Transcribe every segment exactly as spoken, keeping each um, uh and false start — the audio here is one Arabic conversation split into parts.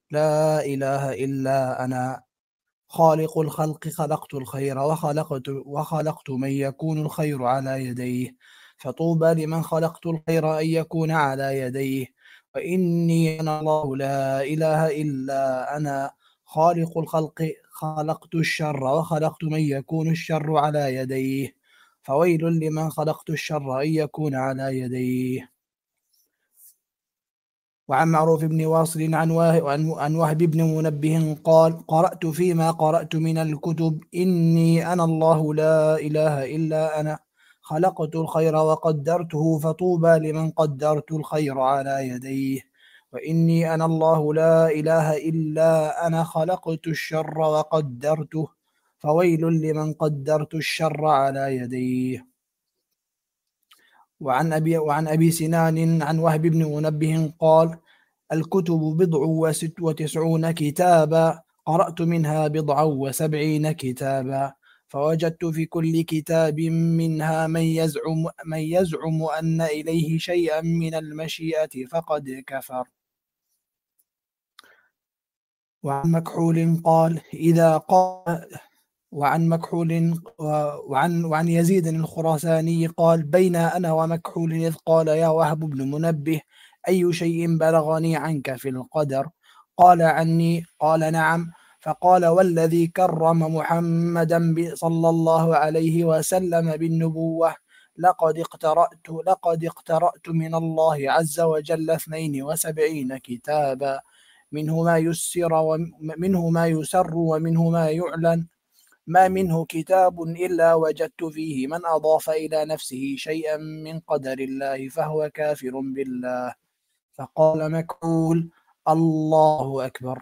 لا إله إلا أنا خالق الخلق خلقت الخير وخلقت, وخلقت من يكون الخير على يديه، فطوبى لمن خلقت الخير أن يكون على يديه. وإني أنا الله لا إله إلا أنا خالق الخلق خلقت الشر وخلقت من يكون الشر على يديه، فويل لمن خلقت الشر أن يكون على يديه. وعن معروف بن واصل عن عن وهب بن منبه قال: قرأت فيما قرأت من الكتب إني أنا الله لا إله إلا أنا خلقت الخير وقدرته، فطوبى لمن قدرت الخير على يديه. وإني أنا الله لا إله إلا أنا خلقت الشر وقدرته، فويل لمن قدرت الشر على يديه. وعن أبي, وعن أبي سنان عن وهب بن منبه قال: الكتب بضع وست وتسعون كتابا، قرأت منها بضعا وسبعين كتابا، فوجدت في كل كتاب منها من يزعم, من يزعم أن إليه شيئا من المشيئة فقد كفر. وعن مكحول قال: إذا قال وعن مكحول وعن وعن يزيد الخراساني قال: بين أنا ومكحول إذ قال يا وهب بن منبه: أي شيء بلغني عنك في القدر؟ قال: عني. قال: نعم. فقال: والذي كرم محمدا صلى الله عليه وسلم بالنبوة لقد اقترأت لقد اقترأت من الله عز وجل اثنين وسبعين كتابا، منه ما يسر ومنه ما يسر ومنه ما يعلن، ما منه كتاب إلا وجدت فيه من أضاف إلى نفسه شيئا من قدر الله فهو كافر بالله. فقال مكحول: الله أكبر.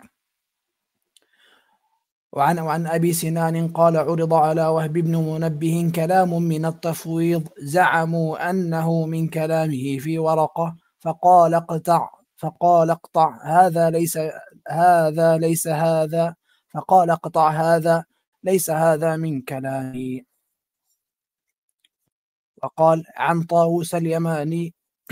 وعن, وعن أبي سنان قال: عرض على وهب بن منبه كلام من التفويض زعموا أنه من كلامه في ورقة، فقال: اقطع فقال اقطع هذا ليس هذا ليس هذا فقال: اقطع هذا ليس هذا من كلامي. وقال عن طاووس اليماني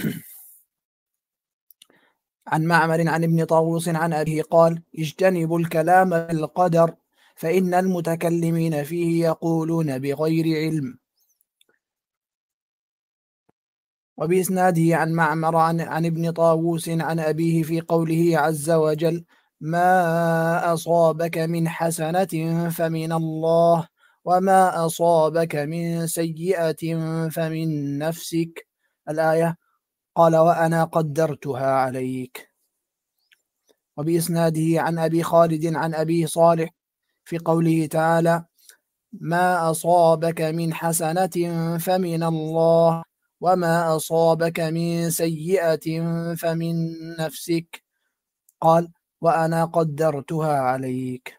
عن معمر عن ابن طاووس عن أبيه قال: اجتنبوا الكلام بالقدر فإن المتكلمين فيه يقولون بغير علم. وبإسناده عن معمر عن, عن ابن طاووس عن أبيه في قوله عز وجل: ما أصابك من حسنة فمن الله وما أصابك من سيئة فمن نفسك، الآية. قال: وأنا قدرتها عليك. وبإسناده عن أبي خالد عن أبي صالح في قوله تعالى: ما أصابك من حسنة فمن الله وما أصابك من سيئة فمن نفسك، قال: وأنا قدرتها عليك.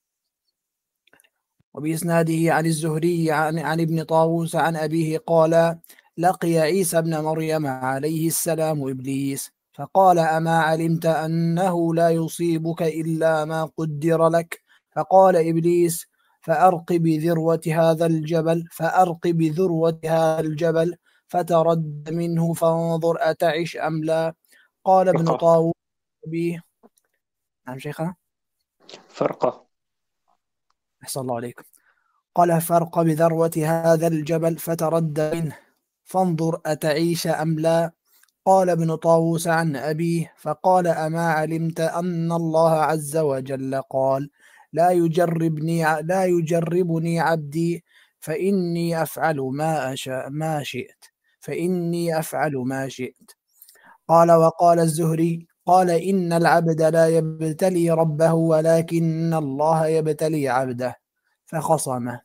وبإسناده عن الزهري عن, عن ابن طاووس عن أبيه قال: لقي عيسى ابن مريم عليه السلام إبليس فقال: أما علمت أنه لا يصيبك إلا ما قدر لك؟ فقال إبليس: فأرق بذروة هذا الجبل فأرق بذروة هذا الجبل فترد منه فانظر أتعش أم لا. قال ابن فرقة طاووس به. نعم شيخنا. فرقة أحسن الله عليكم. قال: فرق بذروة هذا الجبل فترد منه فانظر أتعيش أم لا. قال ابن طاووس عن أبيه فقال: أما علمت أن الله عز وجل قال: لا يجربني لا يجربني عبدي فإني أفعل ما أشاء ما شئت فإني أفعل ما شئت. قال: وقال الزهري قال: إن العبد لا يبتلي ربه ولكن الله يبتلي عبده، فخصمه.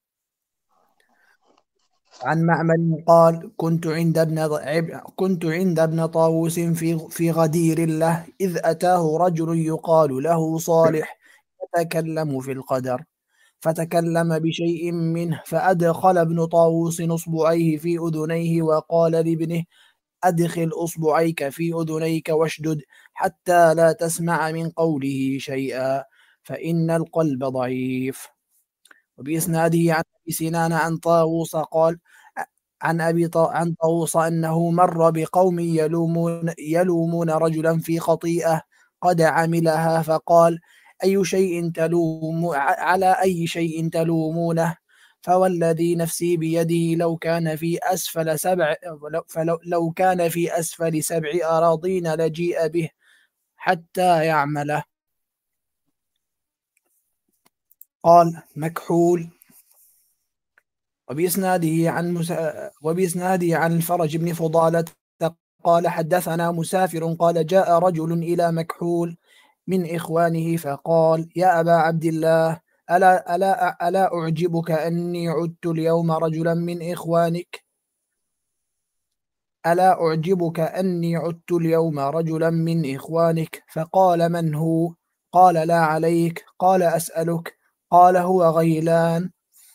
عن معمر قال: كنت عند ابن كنت عند ابن طاووس في في غدير له إذ أتاه رجل يقال له صالح يتكلم في القدر، فتكلم بشيء منه، فأدخل ابن طاووس أصبعيه في أذنيه وقال لابنه: أدخل أصبعيك في أذنيك واشدد حتى لا تسمع من قوله شيئا فإن القلب ضعيف. وبإسناده عن أبي سنان عن طاووس قال: عن أبي ط... عن طاووس أنه مر بقوم يلومون يلومون رجلا في خطيئة، قد عملها فقال أي شيء تلوم على أي شيء تلومونه فوالذي نفسي بيده لو كان في أسفل سبع فلو لو كان في أسفل سبع أراضين لجيء به حتى يعمله. قال مكحول وبإسناده عن مسا... وبإسناده عن الفرج بن فضالة قال حدثنا مسافر قال جاء رجل إلى مكحول من إخوانه فقال يا أبا عبد الله ألا, ألا, ألا أعجبك أني عدت اليوم رجلا من إخوانك ألا أعجبك أني عدت اليوم رجلا من إخوانك فقال من هو قال لا عليك قال أسألك قال هو غيلان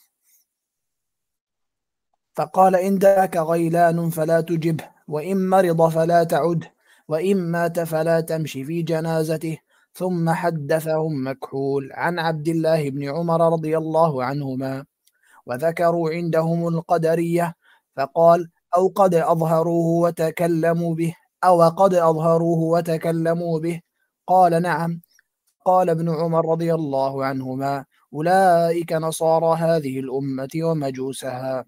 فقال إن داك غيلان فلا تجبه وإن مرض فلا تعد وإن مات فلا تمشي في جنازته. ثم حدثهم مكحول عن عبد الله بن عمر رضي الله عنهما وذكروا عندهم القدرية فقال أو قد أظهروه وتكلموا به أو قد أظهروه وتكلموا به قال نعم. قال ابن عمر رضي الله عنهما أولئك نصارى هذه الأمة ومجوسها.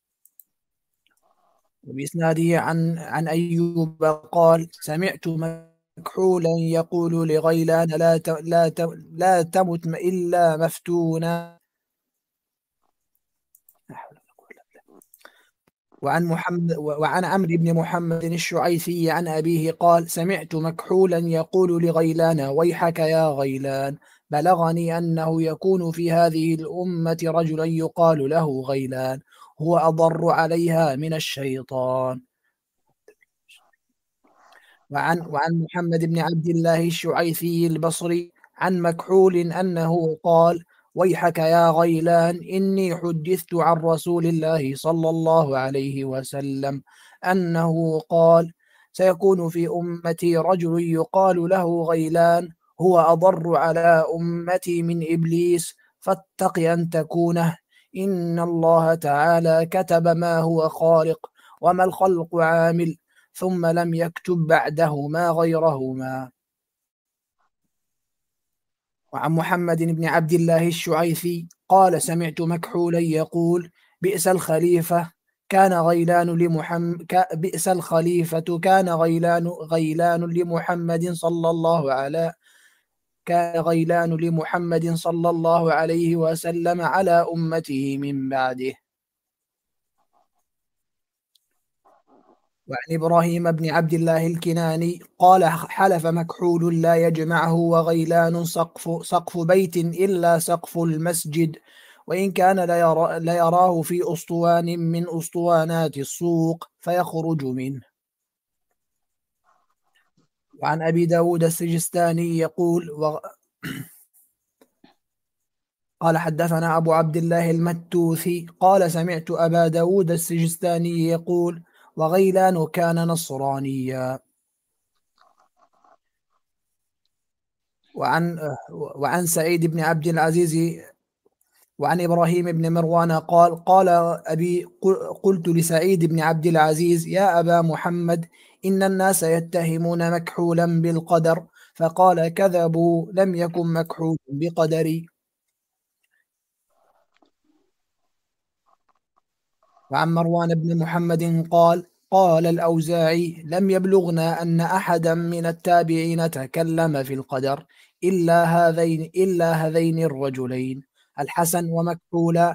وبإسناده عن عن أيوب قال سمعت مكحولا يقول لغيلان لا ت... لا ت... لا تمت إلا مفتونا. وعن محمد وعن عمرو بن محمد الشعيثي عن أبيه قال سمعت مكحولا يقول لغيلان ويحك يا غيلان بلغني أنه يكون في هذه الأمة رجلا يقال له غيلان هو أضر عليها من الشيطان. وعن وعن محمد بن عبد الله الشعيثي البصري عن مكحول أنه قال ويحك يا غيلان إني حدثت عن رسول الله صلى الله عليه وسلم أنه قال سيكون في أمتي رجل يقال له غيلان هو أضر على أمتي من إبليس فاتق أن تكونه إن الله تعالى كتب ما هو خالق وما الخلق عامل ثم لم يكتب بعدهما غيرهما. وعن محمد بن عبد الله الشعيثي قال سمعت مكحولا يقول بئس الخليفة كان غيلان لمحمد بئس الخليفة كان غيلان غيلان لمحمد صلى الله عليه كان غيلان لمحمد صلى الله عليه وسلم على أمته من بعده. وعن إبراهيم بن عبد الله الكناني قال حلف مكحول لا يجمعه وغيلان سقف, سقف بيت إلا سقف المسجد وإن كان ليرا ليراه في أسطوان من أسطوانات السوق فيخرج منه. وعن أبي داود السجستاني يقول و... قال حدثنا أبو عبد الله المتوثي قال سمعت أبا داود السجستاني يقول وغيلان كان نصرانيا. وعن وعن سعيد بن عبد العزيز وعن إبراهيم بن مروان قال قال أبي قلت لسعيد بن عبد العزيز يا أبا محمد إن الناس يتهمون مكحولا بالقدر فقال كذبوا لم يكن مكحول بقدري. وعن مروان بن محمد قال قال الأوزاعي لم يبلغنا أن أحدا من التابعين تكلم في القدر إلا هذين إلا هذين الرجلين الحسن ومكحولا.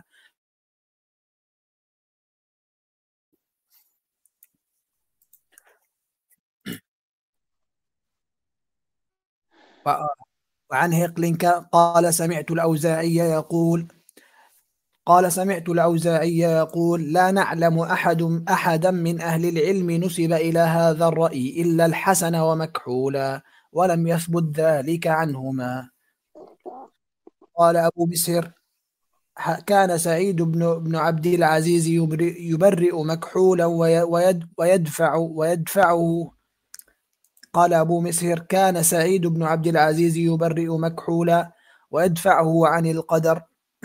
وعن هقلنك قال سمعت الأوزاعي يقول قال سمعت الأوزاعي يقول لا نعلم أحد أحدا من أهل العلم نسب إلى هذا الرأي إلا الحسن ومكحولا ولم يثبت ذلك عنهما. قال أبو بسر كان سعيد بن بن عبد العزيز يبرئ مكحولا ويدفع ويدفعه. قال أبو مسهر كان سعيد بن عبد العزيز يبرئ مكحولا ويدفعه عن القدر.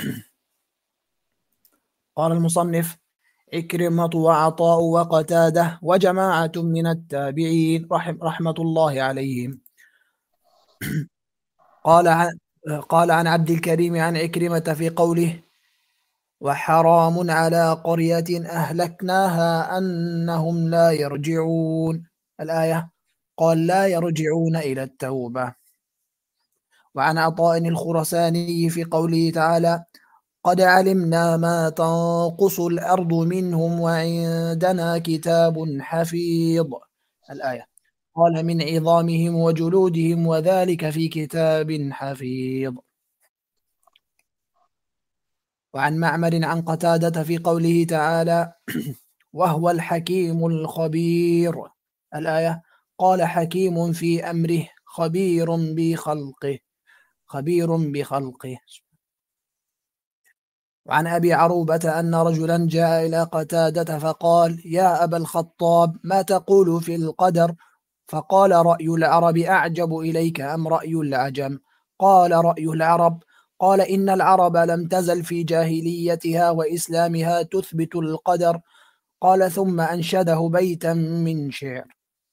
قال المصنف عكرمة وعطاء وقتادة وجماعة من التابعين رحم رحمة الله عليهم. قال عن قال عن عبد الكريم عن عكرمة في قوله وحرام على قرية أهلكناها أنهم لا يرجعون الآية قال لا يرجعون إلى التوبة. وعن عطاء الخرساني في قوله تعالى قد علمنا ما تنقص الأرض منهم وعندنا كتاب حفيظ الآية قال من عظامهم وجلودهم وذلك في كتاب حفيظ. وعن معمر عن قتادة في قوله تعالى وهو الحكيم الخبير الآية قال حكيم في أمره خبير بخلقه خبير بخلقه. وعن أبي عروبة أن رجلا جاء إلى قتادة فقال يا أبا الخطاب ما تقول في القدر؟ فقال رأي العرب أعجب إليك أم رأي العجم؟ قال رأي العرب. قال إن العرب لم تزل في جاهليتها وإسلامها تثبت القدر. قال ثم أنشده بيتا من شعر.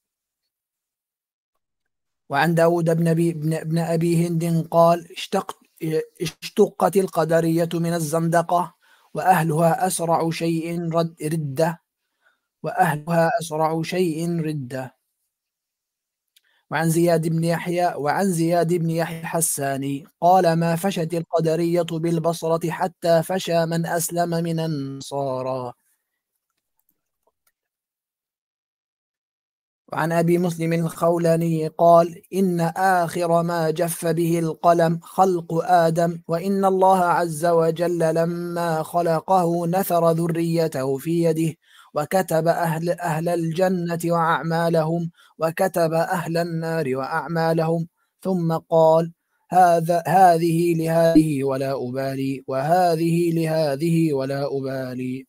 وعن داود بن أبي, بن, بن أبي هند قال اشتقت اشتقت القدرية من الزندقة وأهلها أسرع شيء رد ردة وأهلها أسرع شيء ردة. وعن زياد بن يحيى وعن زياد بن يحيى الحساني قال ما فشت القدرية بالبصرة حتى فشى من أسلم من النصارى. وعن أبي مسلم الخولاني قال إن آخر ما جف به القلم خلق آدم وإن الله عز وجل لما خلقه نثر ذريته في يده وكتب أهل, أهل الجنة وأعمالهم وكتب أهل النار وأعمالهم ثم قال هذا هذه لهذه ولا أبالي وهذه لهذه ولا أبالي.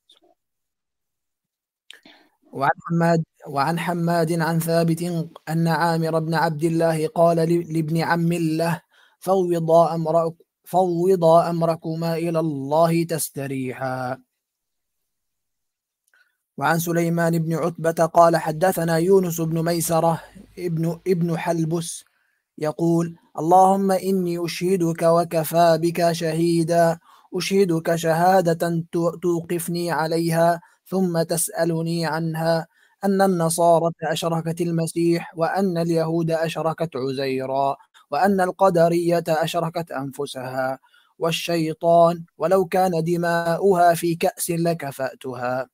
وعن حماد وعن حماد عن ثابت أن عامر بن عبد الله قال لابن عم له فوضا أمرك فوضا أمركما إلى الله تستريحا. وعن سليمان بن عتبة قال حدثنا يونس بن ميسرة ابن, ابن حلبس يقول اللهم إني أشهدك وكفى بك شهيدا أشهدك شهادة توقفني عليها ثم تسألني عنها أن النصارى أشركت المسيح وأن اليهود أشركت عزيرا وأن القدرية أشركت أنفسها والشيطان ولو كان دماؤها في كأس لكفأتها.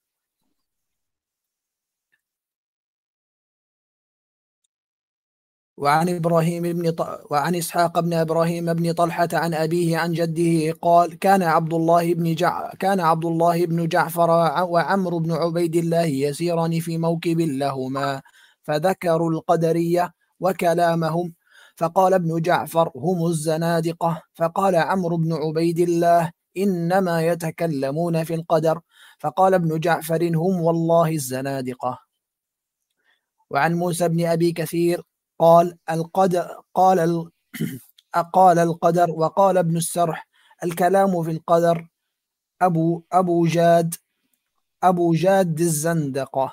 وعن إبراهيم بن ط... وعن إسحاق بن إبراهيم بن طلحة عن أبيه عن جده قال كان عبد الله بن جع... كان عبد الله بن جعفر وعمرو بن عبيد الله يسيران في موكب لهما فذكروا القدرية وكلامهم فقال ابن جعفر هم الزنادقة فقال عمرو بن عبيد الله إنما يتكلمون في القدر فقال ابن جعفر هم والله الزنادقة. وعن موسى بن أبي كثير قال القدر قال ال... قال القدر وقال ابن السرح الكلام في القدر أبو أبو جاد أبو جاد الزندقة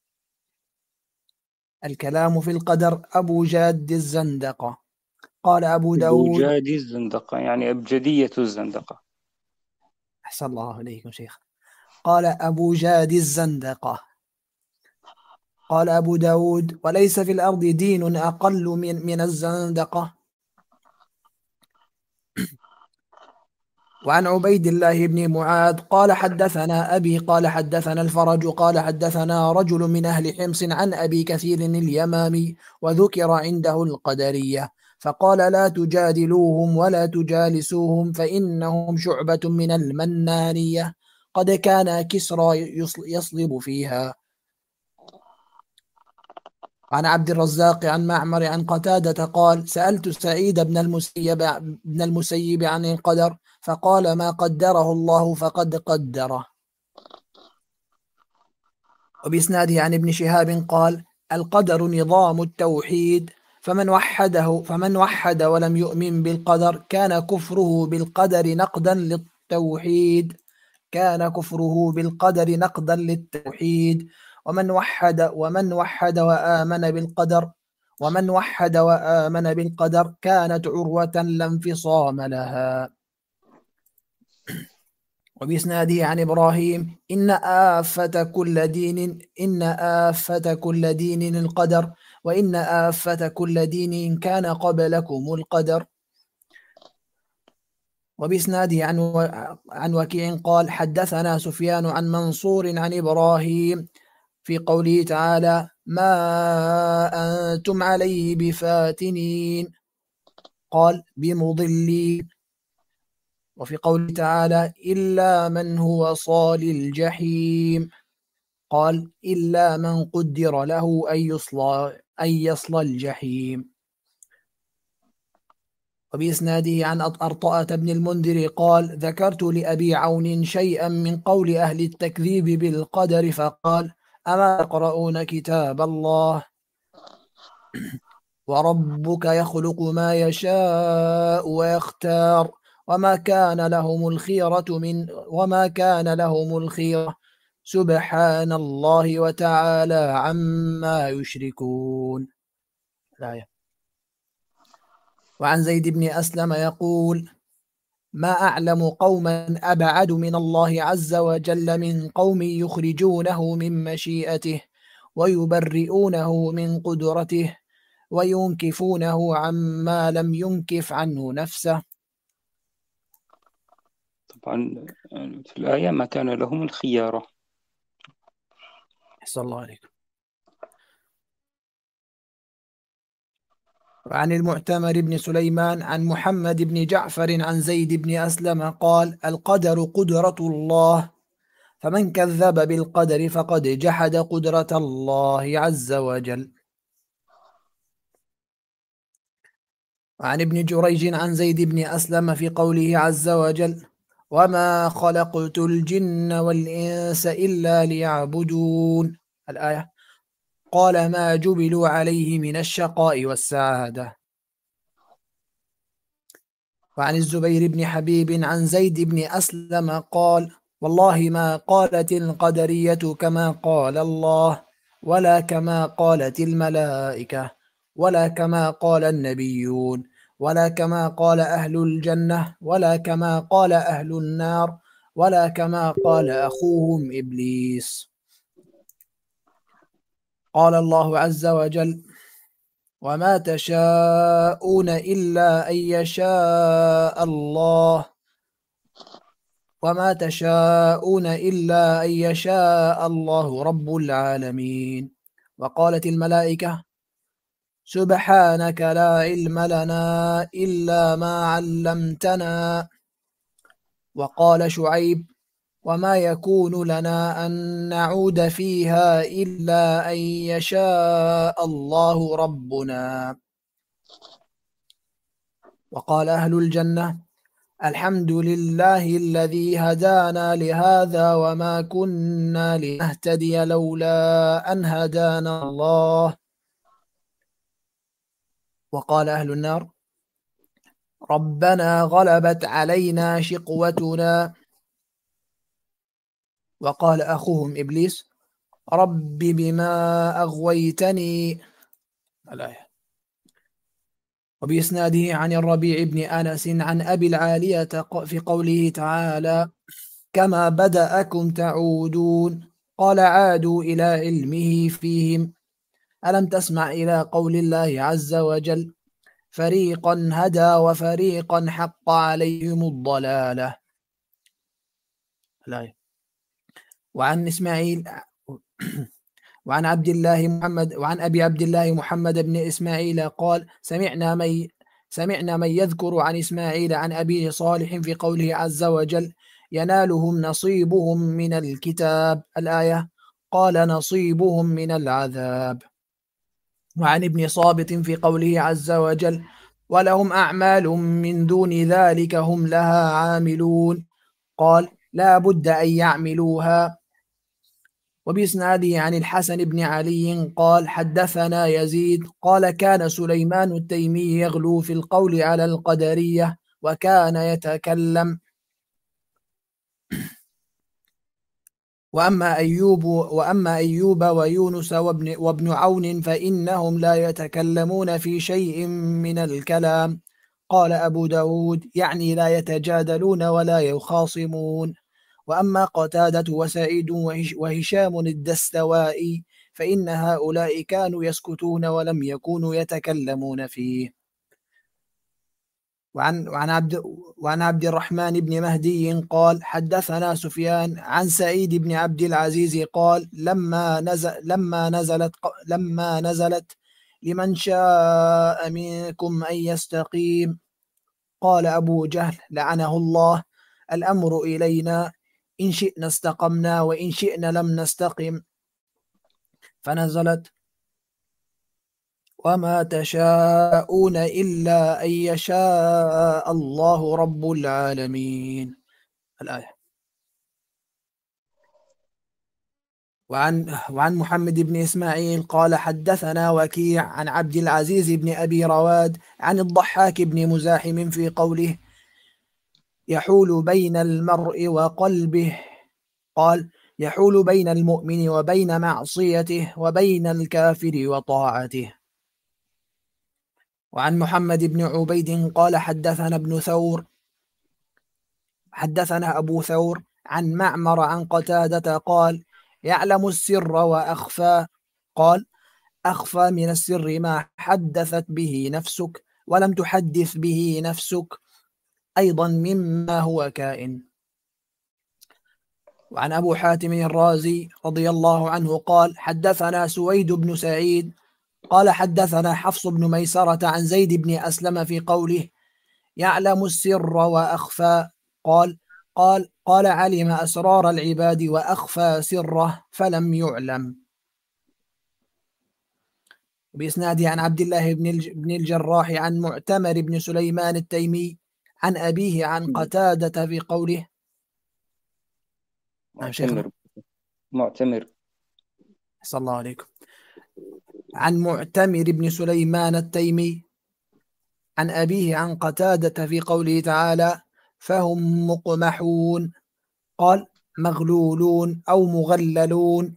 الكلام في القدر أبو جاد الزندقة. قال أبو داود أبو جاد الزندقة يعني أبجدية الزندقة. أحسن الله عليكم شيخ. قال أبو جاد الزندقة. قال أبو داود وليس في الأرض دين أقل من, من الزندقة. وعن عبيد الله بن معاذ قال حدثنا أبي قال حدثنا الفرج قال حدثنا رجل من أهل حمص عن أبي كثير اليمامي وذكر عنده القدرية فقال لا تجادلوهم ولا تجالسوهم فإنهم شعبة من المنانية قد كان كسرى يصلب فيها. عن عبد الرزاق عن معمر عن قتادة قال سألت سعيد بن المسيب, بن المسيب عن القدر فقال ما قدره الله فقد قدره. وبإسناده عن ابن شهاب قال القدر نظام التوحيد فمن وحده فمن وحد ولم يؤمن بالقدر كان كفره بالقدر نقدا للتوحيد كان كفره بالقدر نقدا للتوحيد ومن وحد ومن وحد وآمن بالقدر ومن وحد وآمن بالقدر كانت عروة لا انفصام لها. وبإسناده عن إبراهيم إن آفة كل دين إن آفة كل دين القدر، وإن آفة كل دين كان قبلكم القدر. وبإسناده عن عن وكيع قال حدثنا سفيان عن منصور عن إبراهيم في قوله تعالى ما أنتم عليه بفاتنين، قال بمضلين. وفي قوله تعالى إلا من هو صال الجحيم، قال إلا من قدر له أن يصلى أن يصلى الجحيم. وبإسناده عن أرطاءة بن المنذر قال ذكرت لأبي عون شيئا من قول أهل التكذيب بالقدر فقال أما يقرؤون كتاب الله وربك يخلق ما يشاء ويختار وما كان لهم الخيرة من وما كان لهم الخيرة سبحان الله وتعالى عما يشركون. الآية. وعن زيد بن أسلم يقول ما أعلم قوما أبعد من الله عز وجل من قوم يخرجونه من مشيئته ويبرئونه من قدرته وينكفونه عما لم ينكف عنه نفسه. طبعا في الآية ما كان لهم الخيارة. أحسن الله عليكم. وعن المعتمر بن سليمان عن محمد بن جعفر عن زيد بن أسلم قال القدر قدرة الله، فمن كذب بالقدر فقد جحد قدرة الله عز وجل. وعن ابن جريج عن زيد بن أسلم في قوله عز وجل وما خلقت الجن والإنس إلا ليعبدون، الآية، قال ما جبلوا عليه من الشقاء والسعادة. وعن الزبير بن حبيب عن زيد بن أسلم قال والله ما قالت القدرية كما قال الله ولا كما قالت الملائكة ولا كما قال النبيون ولا كما قال أهل الجنة ولا كما قال أهل النار ولا كما قال أخوهم إبليس. قال الله عز وجل وما تشاءون إلا أن يشاء الله وما تشاءون إلا أن يشاء الله رب العالمين. وقالت الملائكة سبحانك لا علم لنا إلا ما علمتنا. وقال شعيب وما يكون لنا أن نعود فيها إلا أن يشاء الله ربنا. وقال أهل الجنة الحمد لله الذي هدانا لهذا وما كنا لنهتدي لولا أن هدانا الله. وقال أهل النار ربنا غلبت علينا شقوتنا. وقال أخوهم إبليس رب بما أغويتني، الآية. وبإسناده عن الربيع بن أنس عن أبي العالية في قوله تعالى كما بدأكم تعودون، قال عادوا إلى علمه فيهم. ألم تسمع إلى قول الله عز وجل فريقا هدى وفريقا حق عليهم الضلالة، الآية. وعن إسماعيل وعن عبد الله محمد وعن أبي عبد الله محمد بن إسماعيل قال سمعنا من سمعنا من يذكر عن إسماعيل عن أبيه صالح في قوله عز وجل ينالهم نصيبهم من الكتاب، الآية، قال نصيبهم من العذاب. وعن ابن صابت في قوله عز وجل ولهم أعمال من دون ذلك هم لها عاملون، قال لا بد أن يعملوها. وبإسناده عن الحسن بن علي قال حدثنا يزيد قال كان سليمان التيمي يغلو في القول على القدرية وكان يتكلم وأما أيوب وأما أيوب ويونس وابن, وابن عون فإنهم لا يتكلمون في شيء من الكلام. قال أبو داود يعني لا يتجادلون ولا يخاصمون. وأما قتادة وسعيد وهشام الدستوائي فإن هؤلاء كانوا يسكتون ولم يكونوا يتكلمون فيه. وعن وعن عبد وعن عبد الرحمن بن مهدي قال حدثنا سفيان عن سعيد بن عبد العزيز قال لما نزل لما نزلت لما نزلت لمن شاء منكم أن يستقيم قال أبو جهل لعنه الله الأمر إلينا إن شئنا استقمنا وإن شئنا لم نستقم فنزلت وما تشاءون إلا أن يشاء الله رب العالمين. الآية. وعن وعن محمد بن إسماعيل قال حدثنا وكيع عن عبد العزيز بن أبي رواد عن الضحاك بن مزاحم في قوله يحول بين المرء وقلبه قال يحول بين المؤمن وبين معصيته وبين الكافر وطاعته. وعن محمد بن عبيد قال حدثنا ابن ثور حدثنا أبو ثور عن معمر عن قتادة قال يعلم السر وأخفى قال أخفى من السر ما حدثت به نفسك ولم تحدث به نفسك أيضا مما هو كائن. وعن أبو حاتم الرازي رضي الله عنه قال حدثنا سويد بن سعيد قال حدثنا حفص بن ميسرة عن زيد بن أسلم في قوله يعلم السر وأخفى قال قال قال علم أسرار العباد وأخفى سره فلم يعلم. بإسناده عن عبد الله بن الجراح عن معتمر بن سليمان التيمي عن أبيه عن قتادة في قوله معتمر معتمر صلى الله عليكم عن معتمر بن سليمان التيمي عن أبيه عن قتادة في قوله تعالى فهم مقمحون قال مغلولون أو مغللون.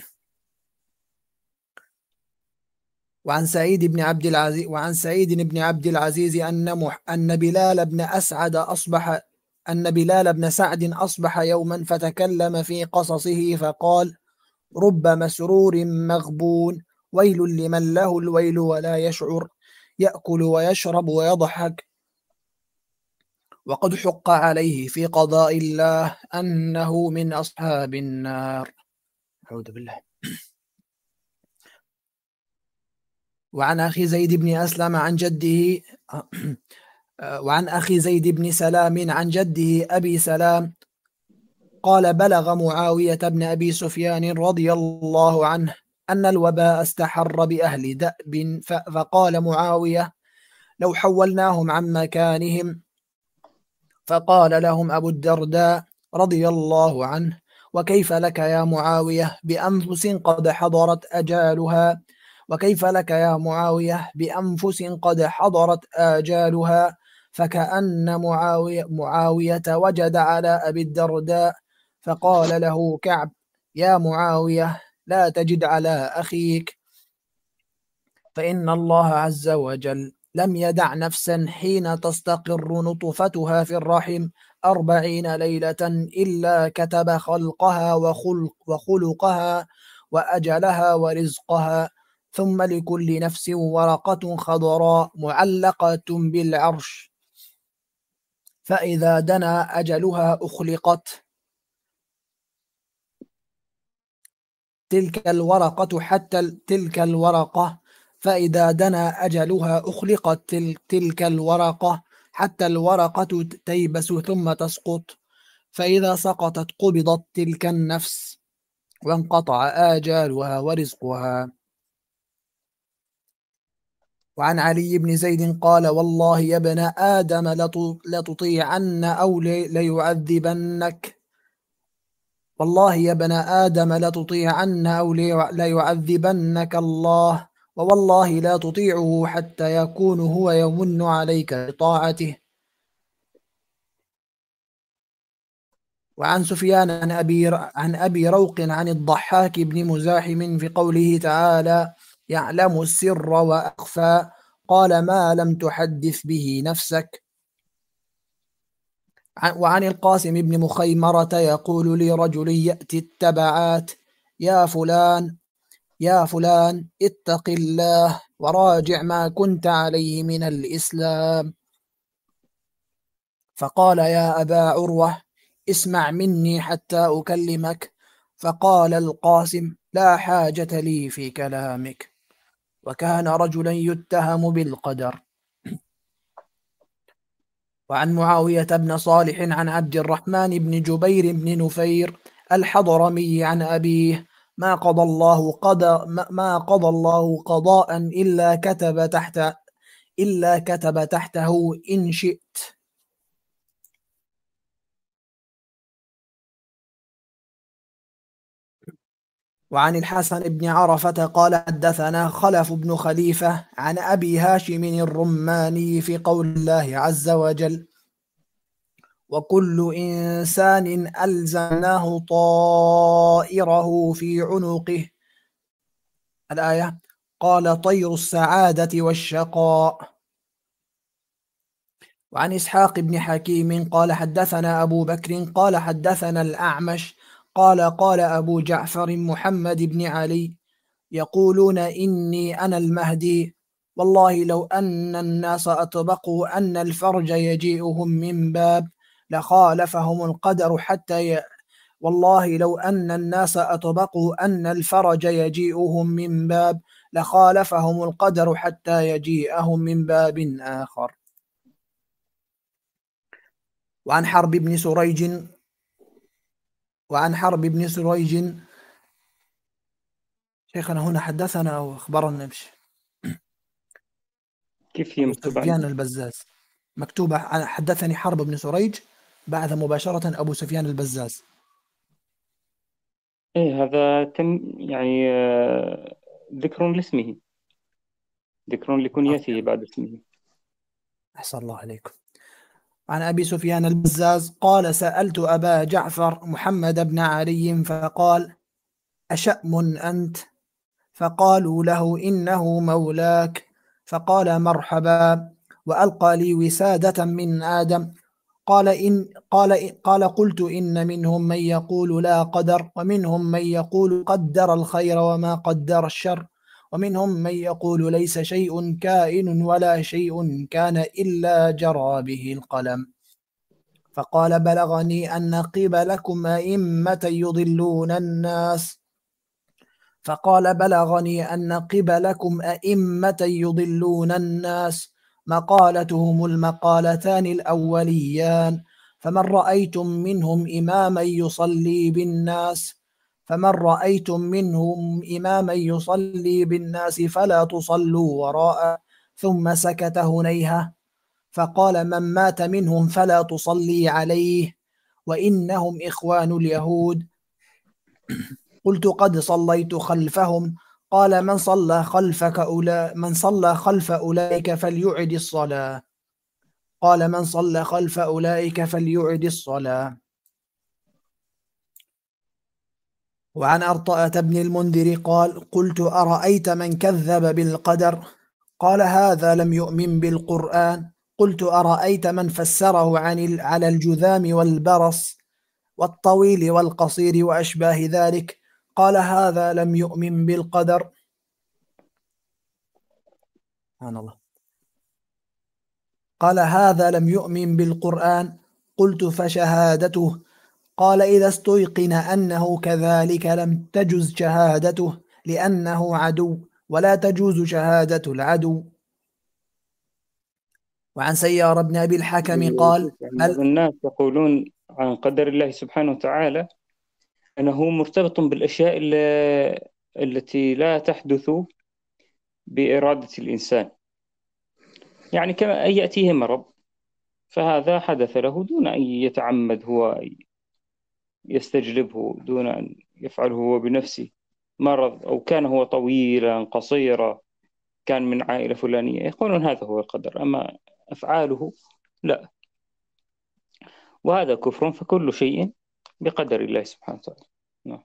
وعن سعيد بن عبد العزيز وعن سعيد بن عبد العزيز أن مح أن بلال بن أسعد أصبح أن بلال بن سعد أصبح يوما فتكلم في قصصه فقال رب مسرور مغبون ويل لمن له الويل ولا يشعر يأكل ويشرب ويضحك وقد حق عليه في قضاء الله أنه من أصحاب النار. أعوذ بالله. وعن أخي زيد بن أسلم عن جده وعن أخي زيد بن سلام عن جده أبي سلام قال بلغ معاوية بن أبي سفيان رضي الله عنه أن الوباء استحر بأهل دأب فقال معاوية لو حولناهم عن مكانهم فقال لهم أبو الدرداء رضي الله عنه وكيف لك يا معاوية بأنفس قد حضرت أجالها وكيف لك يا معاوية بأنفس قد حضرت آجالها فكأن معاوية, معاوية وجد على أبي الدرداء فقال له كعب يا معاوية لا تجد على أخيك فإن الله عز وجل لم يدع نفسا حين تستقر نطفتها في الرحم أربعين ليلة إلا كتب خلقها وخلق وخلقها وأجلها ورزقها ثم لكل نفس ورقة خضراء معلقة بالعرش فإذا دنا أجلها أخلقت تلك الورقة حتى تلك الورقة فإذا دنا أجلها أخلقت تلك الورقة حتى الورقة تيبس ثم تسقط فإذا سقطت قبضت تلك النفس وانقطع آجالها ورزقها. وعن علي بن زيد قال والله يا ابن آدم لتطيعن أو ليعذبنك والله يا ابن آدم لتطيعن أو ليعذبنك الله ووالله لا تطيعه حتى يكون هو يمن عليك بطاعته وعن سفيان عن أبي عن أبي روق عن الضحاك بن مزاحم في قوله تعالى يعلم السر وأخفى قال ما لم تحدث به نفسك. وعن القاسم بن مخيمرة يقول لرجل يأتي التبعات يا فلان يا فلان اتق الله وراجع ما كنت عليه من الإسلام. فقال يا أبا عروة اسمع مني حتى أكلمك. فقال القاسم لا حاجة لي في كلامك. وكان رجلا يتهم بالقدر. وعن معاوية بن صالح عن عبد الرحمن بن جبير بن نفير الحضرمي عن أبيه ما قضى الله قضى ما قضى الله قضاء إلا كتب تحت إلا كتب تحته إن شئت. وعن الحسن بن عرفة قال حدثنا خلف بن خليفة عن أبي هاشم الرماني في قول الله عز وجل وكل إنسان ألزمناه طائره في عنقه الآية قال طير السعادة والشقاء. وعن إسحاق بن حكيم قال حدثنا أبو بكر قال حدثنا الأعمش قال قال أبو جعفر محمد بن علي يقولون إني أنا المهدي والله لو أن الناس أطبقوا أن الفرج يجيئهم من باب لخالفهم القدر حتى ي... والله لو أن الناس أطبقوا أن الفرج يجيئهم من باب لخالفهم القدر حتى يجيئهم من باب آخر. وعن حرب بن سريج وعن حرب بن سريج شيخنا هنا حدثنا أو أخبرنا بش كيف هي مكتوبة سفيان عندي؟ البزاز مكتوبة حدثني حرب بن سريج بعث مباشرة أبو سفيان البزاز. إيه هذا تم يعني آه، ذكر لاسمه، ذكر لكنيته بعد اسمه. أحسن الله عليكم. عن أبي سفيان البزاز قال سألت أبا جعفر محمد بن علي فقال أشأم أنت؟ فقالوا له إنه مولاك. فقال مرحبا وألقى لي وسادة من آدم. قال إن قال قال قلت إن منهم من يقول لا قدر ومنهم من يقول قدر الخير وما قدر الشر ومنهم من يقول ليس شيء كائن ولا شيء كان إلا جرى به القلم. فقال بلغني أن قبلكم أئمة يضلون الناس فقال بلغني أن قبلكم أئمة يضلون الناس مقالتهم المقالتان الأوليان فمن رأيتم منهم إماما يصلي بالناس فمن رأيتم منهم إماما يصلي بالناس فلا تصلوا وراءه. ثم سكت هنيهة فقال من مات منهم فلا تصلي عليه وإنهم إخوان اليهود. قلت قد صليت خلفهم. قال من صلى خلفك أولا من صلى خلف أولئك فليعد الصلاة. قال من صلى خلف أولئك فليعد الصلاة. وعن أرطأة بن المنذر قال قلت أرأيت من كذب بالقدر؟ قال هذا لم يؤمن بالقرآن. قلت أرأيت من فسره عن على الجذام والبرص والطويل والقصير وأشباه ذلك؟ قال هذا لم يؤمن بالقدر. سبحان الله. قال هذا لم يؤمن بالقرآن. قلت فشهادته؟ قال إذا استيقن أنه كذلك لم تجز شهادته لأنه عدو ولا تجوز شهادة العدو. وعن سيار بن أبي الحكم قال يعني بعض الناس يقولون عن قدر الله سبحانه وتعالى أنه مرتبط بالأشياء ال- التي لا تحدث بإرادة الإنسان، يعني كما أن يأتيه مرض فهذا حدث له دون أن يتعمد هو يستجلبه، دون أن يفعله هو بنفسه. مرض أو كان هو طويلا قصيرا، كان من عائلة فلانية، يقولون هذا هو القدر. أما أفعاله لا، وهذا كفر. فكل شيء بقدر الله سبحانه وتعالى. نعم.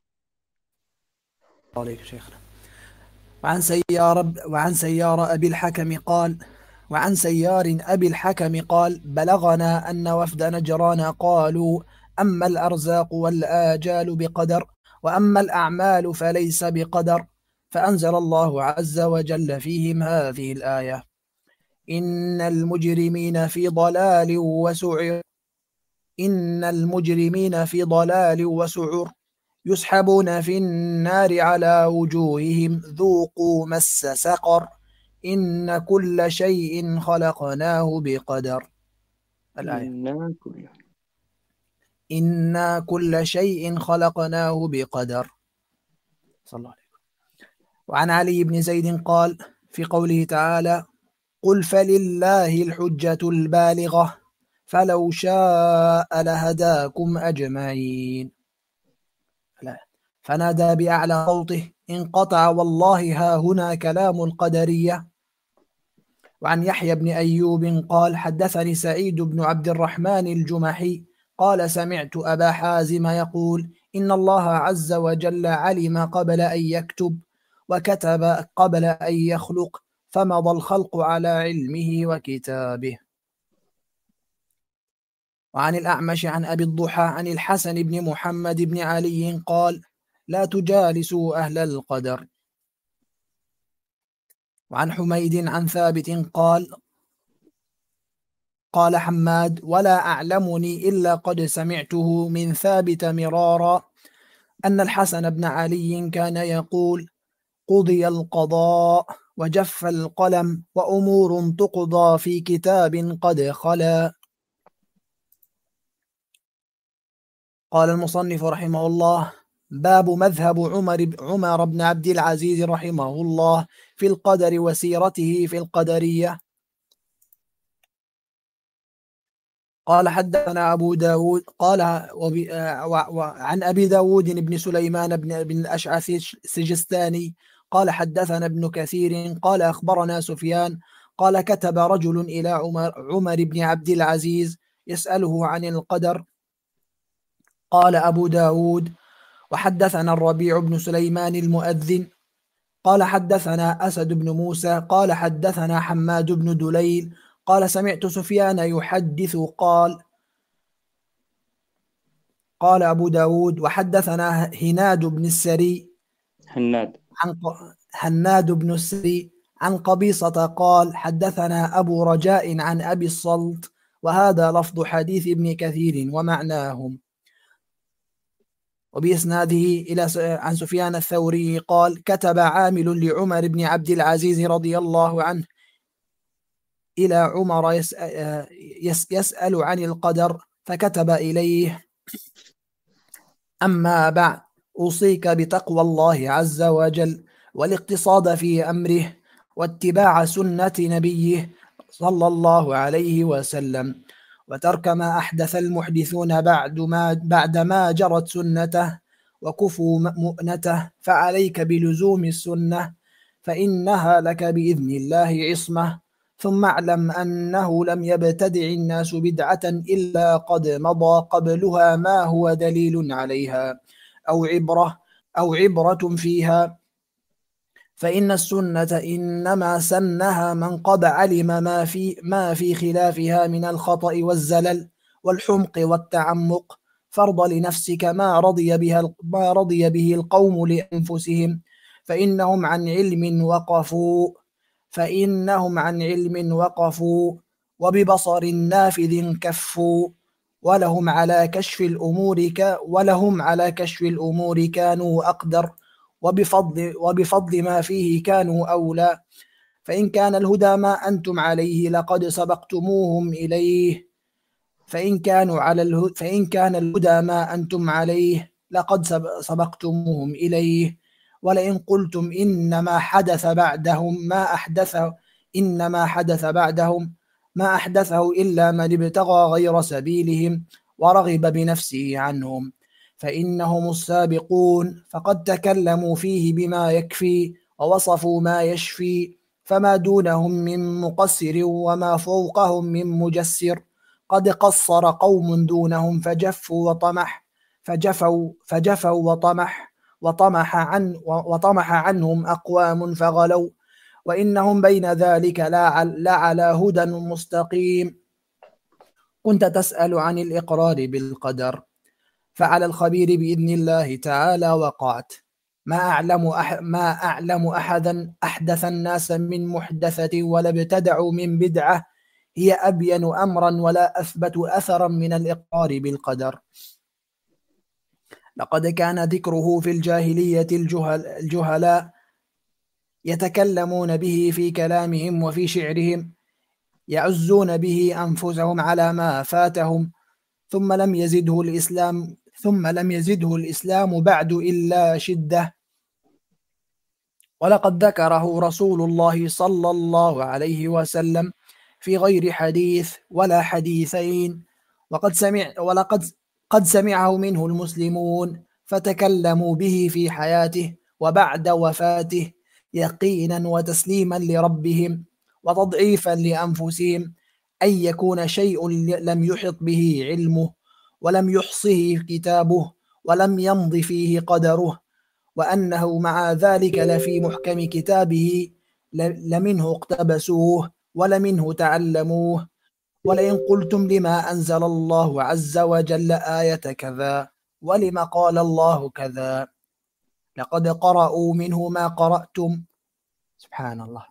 عليك شيخنا. وعن سيار وعن سيار أبي الحكم قال وعن سيار أبي الحكم قال بلغنا أن وفد نجران قالوا أما الأرزاق والآجال بقدر وأما الأعمال فليس بقدر، فأنزل الله عز وجل فيهم هذه الآية: إن المجرمين في ضلال وسعر إن المجرمين في ضلال وسعر يسحبون في النار على وجوههم ذوقوا مس سقر إن كل شيء خلقناه بقدر. الآية: إنا كل إنا كل شيء خلقناه بقدر. صلى الله عليه وسلم. وعن علي بن زيد قال في قوله تعالى: قل فلله الحجة البالغة فلو شاء لهداكم أجمعين. فنادى بأعلى صوته: انقطع والله ها هنا كلام القدرية. وعن يحيى بن أيوب قال حدثني سعيد بن عبد الرحمن الجمحي قال سمعت أبا حازم يقول: إن الله عز وجل علم قبل أن يكتب وكتب قبل أن يخلق، فمضى الخلق على علمه وكتابه. وعن الأعمش عن أبي الضحى عن الحسن بن محمد بن علي قال: لا تجالسوا أهل القدر. وعن حميد عن ثابت قال: قال حماد: ولا أعلمني إلا قد سمعته من ثابت مرارا أن الحسن بن علي كان يقول: قضي القضاء وجف القلم وأمور تقضى في كتاب قد خلا. قال المصنف رحمه الله: باب مذهب عمر عمر بن عبد العزيز رحمه الله في القدر وسيرته في القدرية. قال حدثنا أبو داود قال وعن أبي داود بن سليمان بن, بن الأشعث السجستاني قال حدثنا ابن كثير قال أخبرنا سفيان قال كتب رجل إلى عمر, عمر بن عبد العزيز يسأله عن القدر. قال أبو داود: وحدثنا الربيع بن سليمان المؤذن قال حدثنا أسد بن موسى قال حدثنا حماد بن دليل قال سمعت سفيان يحدث قال قال أبو داود: وحدثنا هناد بن السري هناد عن هناد بن السري عن قبيصة قال حدثنا أبو رجاء عن أبي الصلت، وهذا لفظ حديث ابن كثير ومعناهم. وبإسناده إلى عن سفيان الثوري قال: كتب عامل لعمر بن عبد العزيز رضي الله عنه إلى عمر يسأل, يسأل عن القدر، فكتب إليه: أما بعد، أوصيك بتقوى الله عز وجل والاقتصاد في أمره واتباع سنة نبيه صلى الله عليه وسلم، وترك ما أحدث المحدثون بعد ما, بعد ما جرت سنته وكفوا مؤنته، فعليك بلزوم السنة فإنها لك بإذن الله عصمة. ثم اعلم أنه لم يبتدع الناس بدعة إلا قد مضى قبلها ما هو دليل عليها أو عبرة أو عبرة فيها، فإن السنة إنما سنها من قد علم ما في ما في خلافها من الخطأ والزلل والحمق والتعمق. فرض لنفسك ما رضي بها ما رضي به القوم لأنفسهم، فإنهم عن علم وقفوا فإنهم عن علم وقفوا وببصر نافذ كفوا، ولهم على كشف الأمور ك ولهم على كشف الأمور كانوا أقدر، وبفضل وبفضل ما فيه كانوا أولى. فإن كان الهدى ما أنتم عليه لقد سبقتموهم إليه فإن كانوا على الهدى فإن كان الهدى ما أنتم عليه لقد سبقتموهم إليه. ولئن قلتم إنما حدث بعدهم ما أحدثه إنما حدث بعدهم ما أحدثه إلا من ابتغى غير سبيلهم ورغب بنفسه عنهم، فإنهم السابقون، فقد تكلموا فيه بما يكفي ووصفوا ما يشفي، فما دونهم من مقصر وما فوقهم من مجسر. قد قصر قوم دونهم فجفوا وطمح، فجفوا فجفوا وطمح وطمح عن وطمح عنهم أقوام فغلوا وإنهم بين ذلك لعلى هدى مستقيم. كنت تسأل عن الإقرار بالقدر، فعلى الخبير بإذن الله تعالى وقعت. ما أعلم أح ما أعلم أحدا أحدث الناس من محدثة ولا ابتدعوا من بدعة هي أبين أمرا ولا أثبت أثرا من الإقرار بالقدر. لقد كان ذكره في الجاهلية الجهل الجهلاء يتكلمون به في كلامهم وفي شعرهم، يعزون به أنفسهم على ما فاتهم، ثم لم يزده الإسلام ثم لم يزده الإسلام بعد إلا شدة. ولقد ذكره رسول الله صلى الله عليه وسلم في غير حديث ولا حديثين، وقد سمع ولقد قد سمعه منه المسلمون فتكلموا به في حياته وبعد وفاته يقينا وتسليما لربهم وتضعيفا لأنفسهم، أن يكون شيء لم يحط به علمه ولم يحصه كتابه ولم يمض فيه قدره، وأنه مع ذلك لفي محكم كتابه لمنه اقتبسوه ولمنه تعلموه. ولئن قلتم لما أنزل الله عز وجل آية كذا ولما قال الله كذا لقد قرأوا منه ما قرأتم. سبحان الله.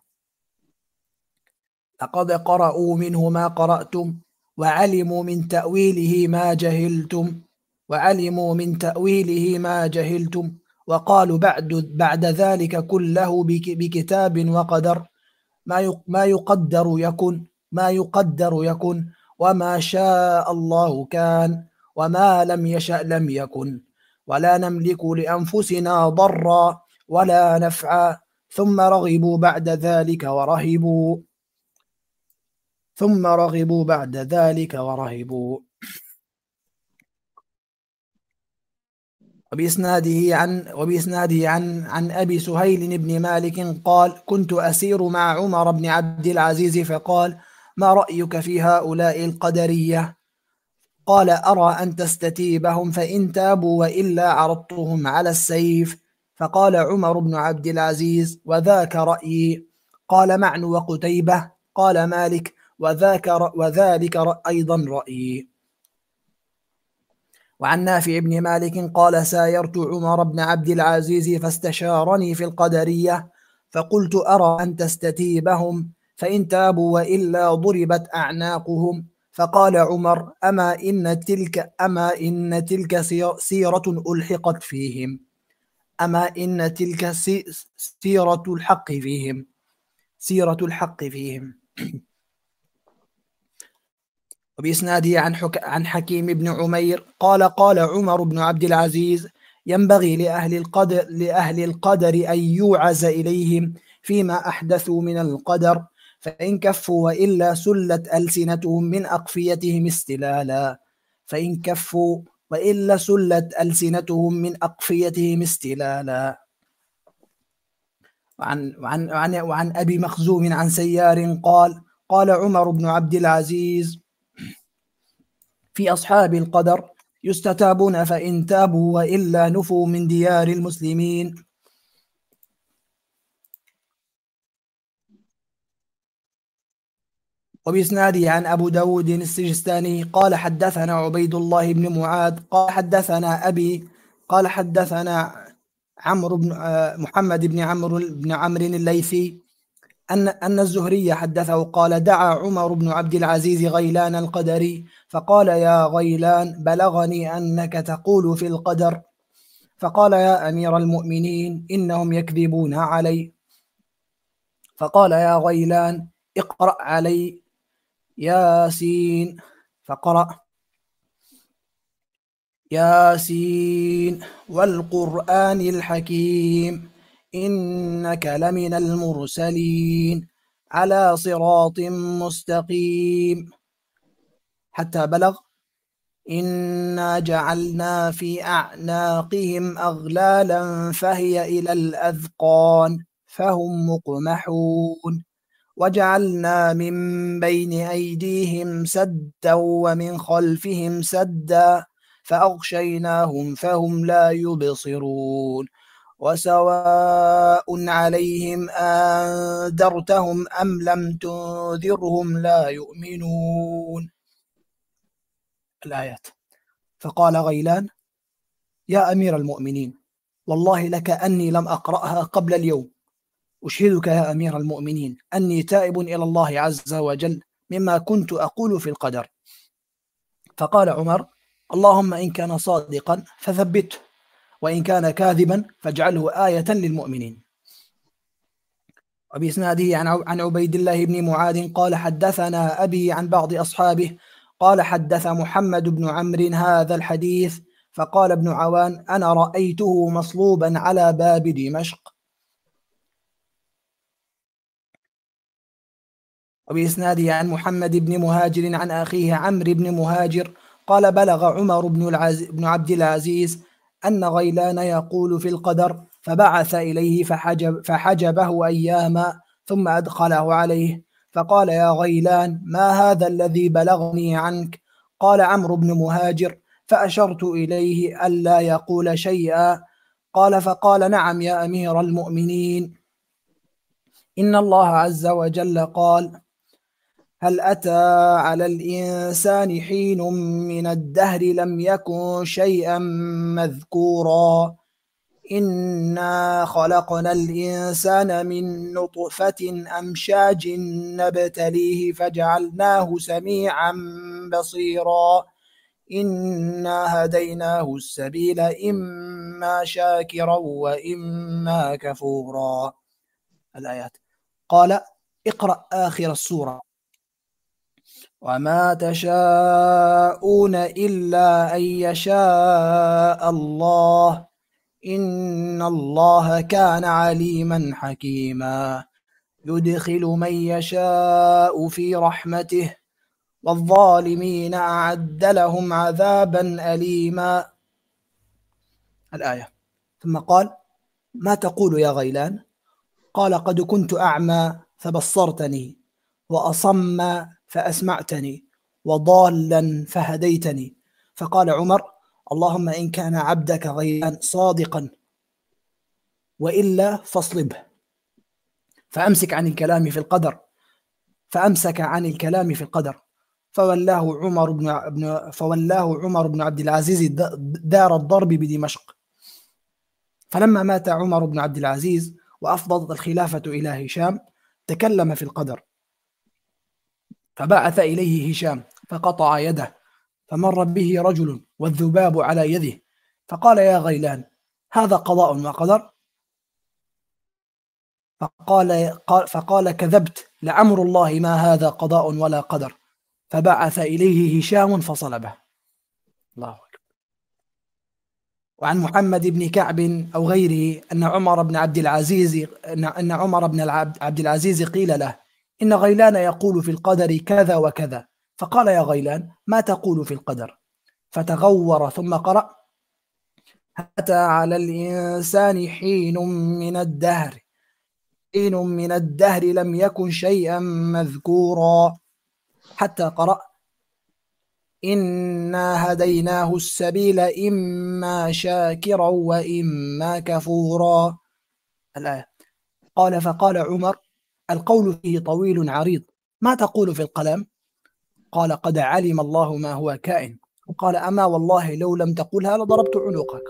لقد قرأوا منه ما قرأتم وعلموا من تأويله ما جهلتم وعلموا من تأويله ما جهلتم وقالوا بعد بعد ذلك كله بكتاب وقدر. ما يقدر يكن ما يقدر يكن وما شاء الله كان وما لم يشأ لم يكن، ولا نملك لأنفسنا ضرا ولا نفعا ثم رغبوا بعد ذلك ورهبوا ثم رغبوا بعد ذلك ورهبوا. وبإسناده عن وبإسناده عن عن أبي سهيل بن مالك قال: كنت أسير مع عمر بن عبد العزيز فقال: ما رأيك في هؤلاء القدرية؟ قال: أرى أن تستتيبهم فإن تابوا وإلا عرضتهم على السيف. فقال عمر بن عبد العزيز: وذاك رأيي. قال: معن وقتيبة. قال مالك: وذاك وذلك أيضا رأيي. وعن نافع بن مالك قال: سايرت عمر بن عبد العزيز فاستشارني في القدرية فقلت: أرى أن تستتيبهم فإن تابوا وإلا ضربت أعناقهم. فقال عمر: أما إن تلك أما إن تلك سيرة ألحقت فيهم أما إن تلك سيرة الحق فيهم سيرة الحق فيهم. وبإسناده عن, حك... عن حكيم بن عمير قال: قال عمر بن عبد العزيز: ينبغي لأهل القدر, لأهل القدر أن يوعز إليهم فيما أحدثوا من القدر، فإن كفوا وإلا سلت ألسنتهم من أقفيتهم استلالا فإن كفوا وإلا سلت ألسنتهم من أقفيتهم استلالا. وعن, وعن, وعن, وعن أبي مخزوم عن سيار قال: قال عمر بن عبد العزيز في أصحاب القدر: يستتابون فإن تابوا وإلا نفوا من ديار المسلمين. وبإسناده عن أبو داود السجستاني قال: حدثنا عبيد الله بن معاذ قال حدثنا أبي قال حدثنا عمرو بن محمد بن عمرو بن عمرو الليثي أن أن الزهري حدثه قال: دعا عمر بن عبد العزيز غيلان القدري فقال: يا غيلان، بلغني أنك تقول في القدر. فقال: يا أمير المؤمنين، إنهم يكذبون علي. فقال: يا غيلان، اقرأ علي ياسين. فقرأ: ياسين والقرآن الحكيم إنك لمن المرسلين على صراط مستقيم، حتى بلغ: إنا جعلنا في أعناقهم أغلالا فهي إلى الأذقان فهم مقمحون، وجعلنا من بين أيديهم سدا ومن خلفهم سدا فأغشيناهم فهم لا يبصرون وسواء عليهم أنذرتهم أم لم تنذرهم لا يؤمنون. الآيات. فقال غيلان: يا أمير المؤمنين، والله لك أني لم أقرأها قبل اليوم، أشهدك يا أمير المؤمنين أني تائب إلى الله عز وجل مما كنت أقول في القدر. فقال عمر: اللهم إن كان صادقا فثبته، وإن كان كاذبا فاجعله آية للمؤمنين. وبإسناده عن عبيد الله بن معاذ قال: حدثنا أبي عن بعض أصحابه قال: حدث محمد بن عمرو هذا الحديث، فقال ابن عوان: أنا رأيته مصلوبا على باب دمشق. وبإسناده عن محمد بن مهاجر عن أخيه عمرو بن مهاجر قال: بلغ عمر بن, العز... بن عبد العزيز أن غيلان يقول في القدر، فبعث إليه فحجب فحجبه أياما ثم أدخله عليه، فقال: يا غيلان، ما هذا الذي بلغني عنك؟ قال عمرو بن مهاجر: فأشرت إليه ألا يقول شيئا. قال: فقال: نعم يا أمير المؤمنين، إن الله عز وجل قال: هل أتى على الإنسان حين من الدهر لم يكن شيئا مذكورا، إنا خلقنا الإنسان من نطفة أمشاج نبتليه فجعلناه سميعا بصيرا، إنا هديناه السبيل إما شاكرا وإما كفورا. الآيات. قال: اقرأ آخر السورة. وما تشاءون إلا أن يشاء الله إن الله كان عليما حكيما، يدخل من يشاء في رحمته والظالمين أعد لهم عذابا أليما. الآية. ثم قال: ما تقول يا غيلان؟ قال: قد كنت أعمى فبصرتني، وأصم فأسمعتني، وضالا فهديتني. فقال عمر: اللهم إن كان عبدك غيلان صادقا وإلا فاصلبه. فأمسك عن الكلام في القدر فأمسك عن الكلام في القدر فولاه عمر بن فولاه عمر بن عبد العزيز دار الضرب بدمشق. فلما مات عمر بن عبد العزيز وأفضلت الخلافة إلى هشام تكلم في القدر، فبعث إليه هشام فقطع يده، فمر به رجل والذباب على يده، فقال: يا غيلان، هذا قضاء وقدر؟ فقال, فقال: كذبت، لعمر الله ما هذا قضاء ولا قدر. فبعث إليه هشام فصلبه. الله أكبر. وعن محمد بن كعب أو غيره أن عمر بن عبد العزيز أن عمر بن عبد العزيز قيل له: إن غيلان يقول في القدر كذا وكذا. فقال: يا غيلان، ما تقول في القدر؟ فتغور ثم قرأ: أتى على الإنسان حين من الدهر حين من الدهر لم يكن شيئا مذكورا، حتى قرأ: إنا هديناه السبيل إما شاكرا وإما كفورا. الآية. قال: فقال عمر: القول فيه طويل عريض، ما تقول في القلم؟ قال: قد علم الله ما هو كائن. قال: أما والله لو لم تقلها لضربت عنقك.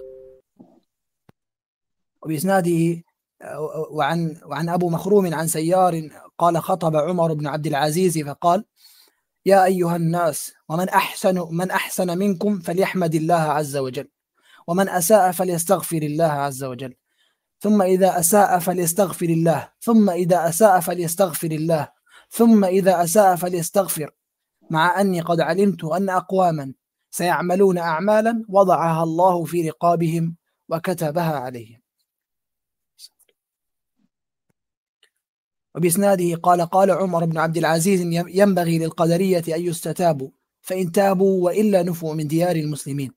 وبإسناده وعن وعن أبو مخروم عن سيار قال: خطب عمر بن عبد العزيز فقال: يا أيها الناس، ومن أحسن من أحسن منكم فليحمد الله عز وجل، ومن أساء فليستغفر الله عز وجل، ثم إذا أساء فليستغفر الله، ثم إذا أساء فليستغفر الله، ثم إذا أساء فليستغفر، مع أني قد علمت أن أقواما سيعملون أعمالا وضعها الله في رقابهم وكتبها عليهم. وبإسناده قال: قال عمر بن عبد العزيز: ينبغي للقدرية أن يستتابوا، فإن تابوا وإلا نفوا من ديار المسلمين.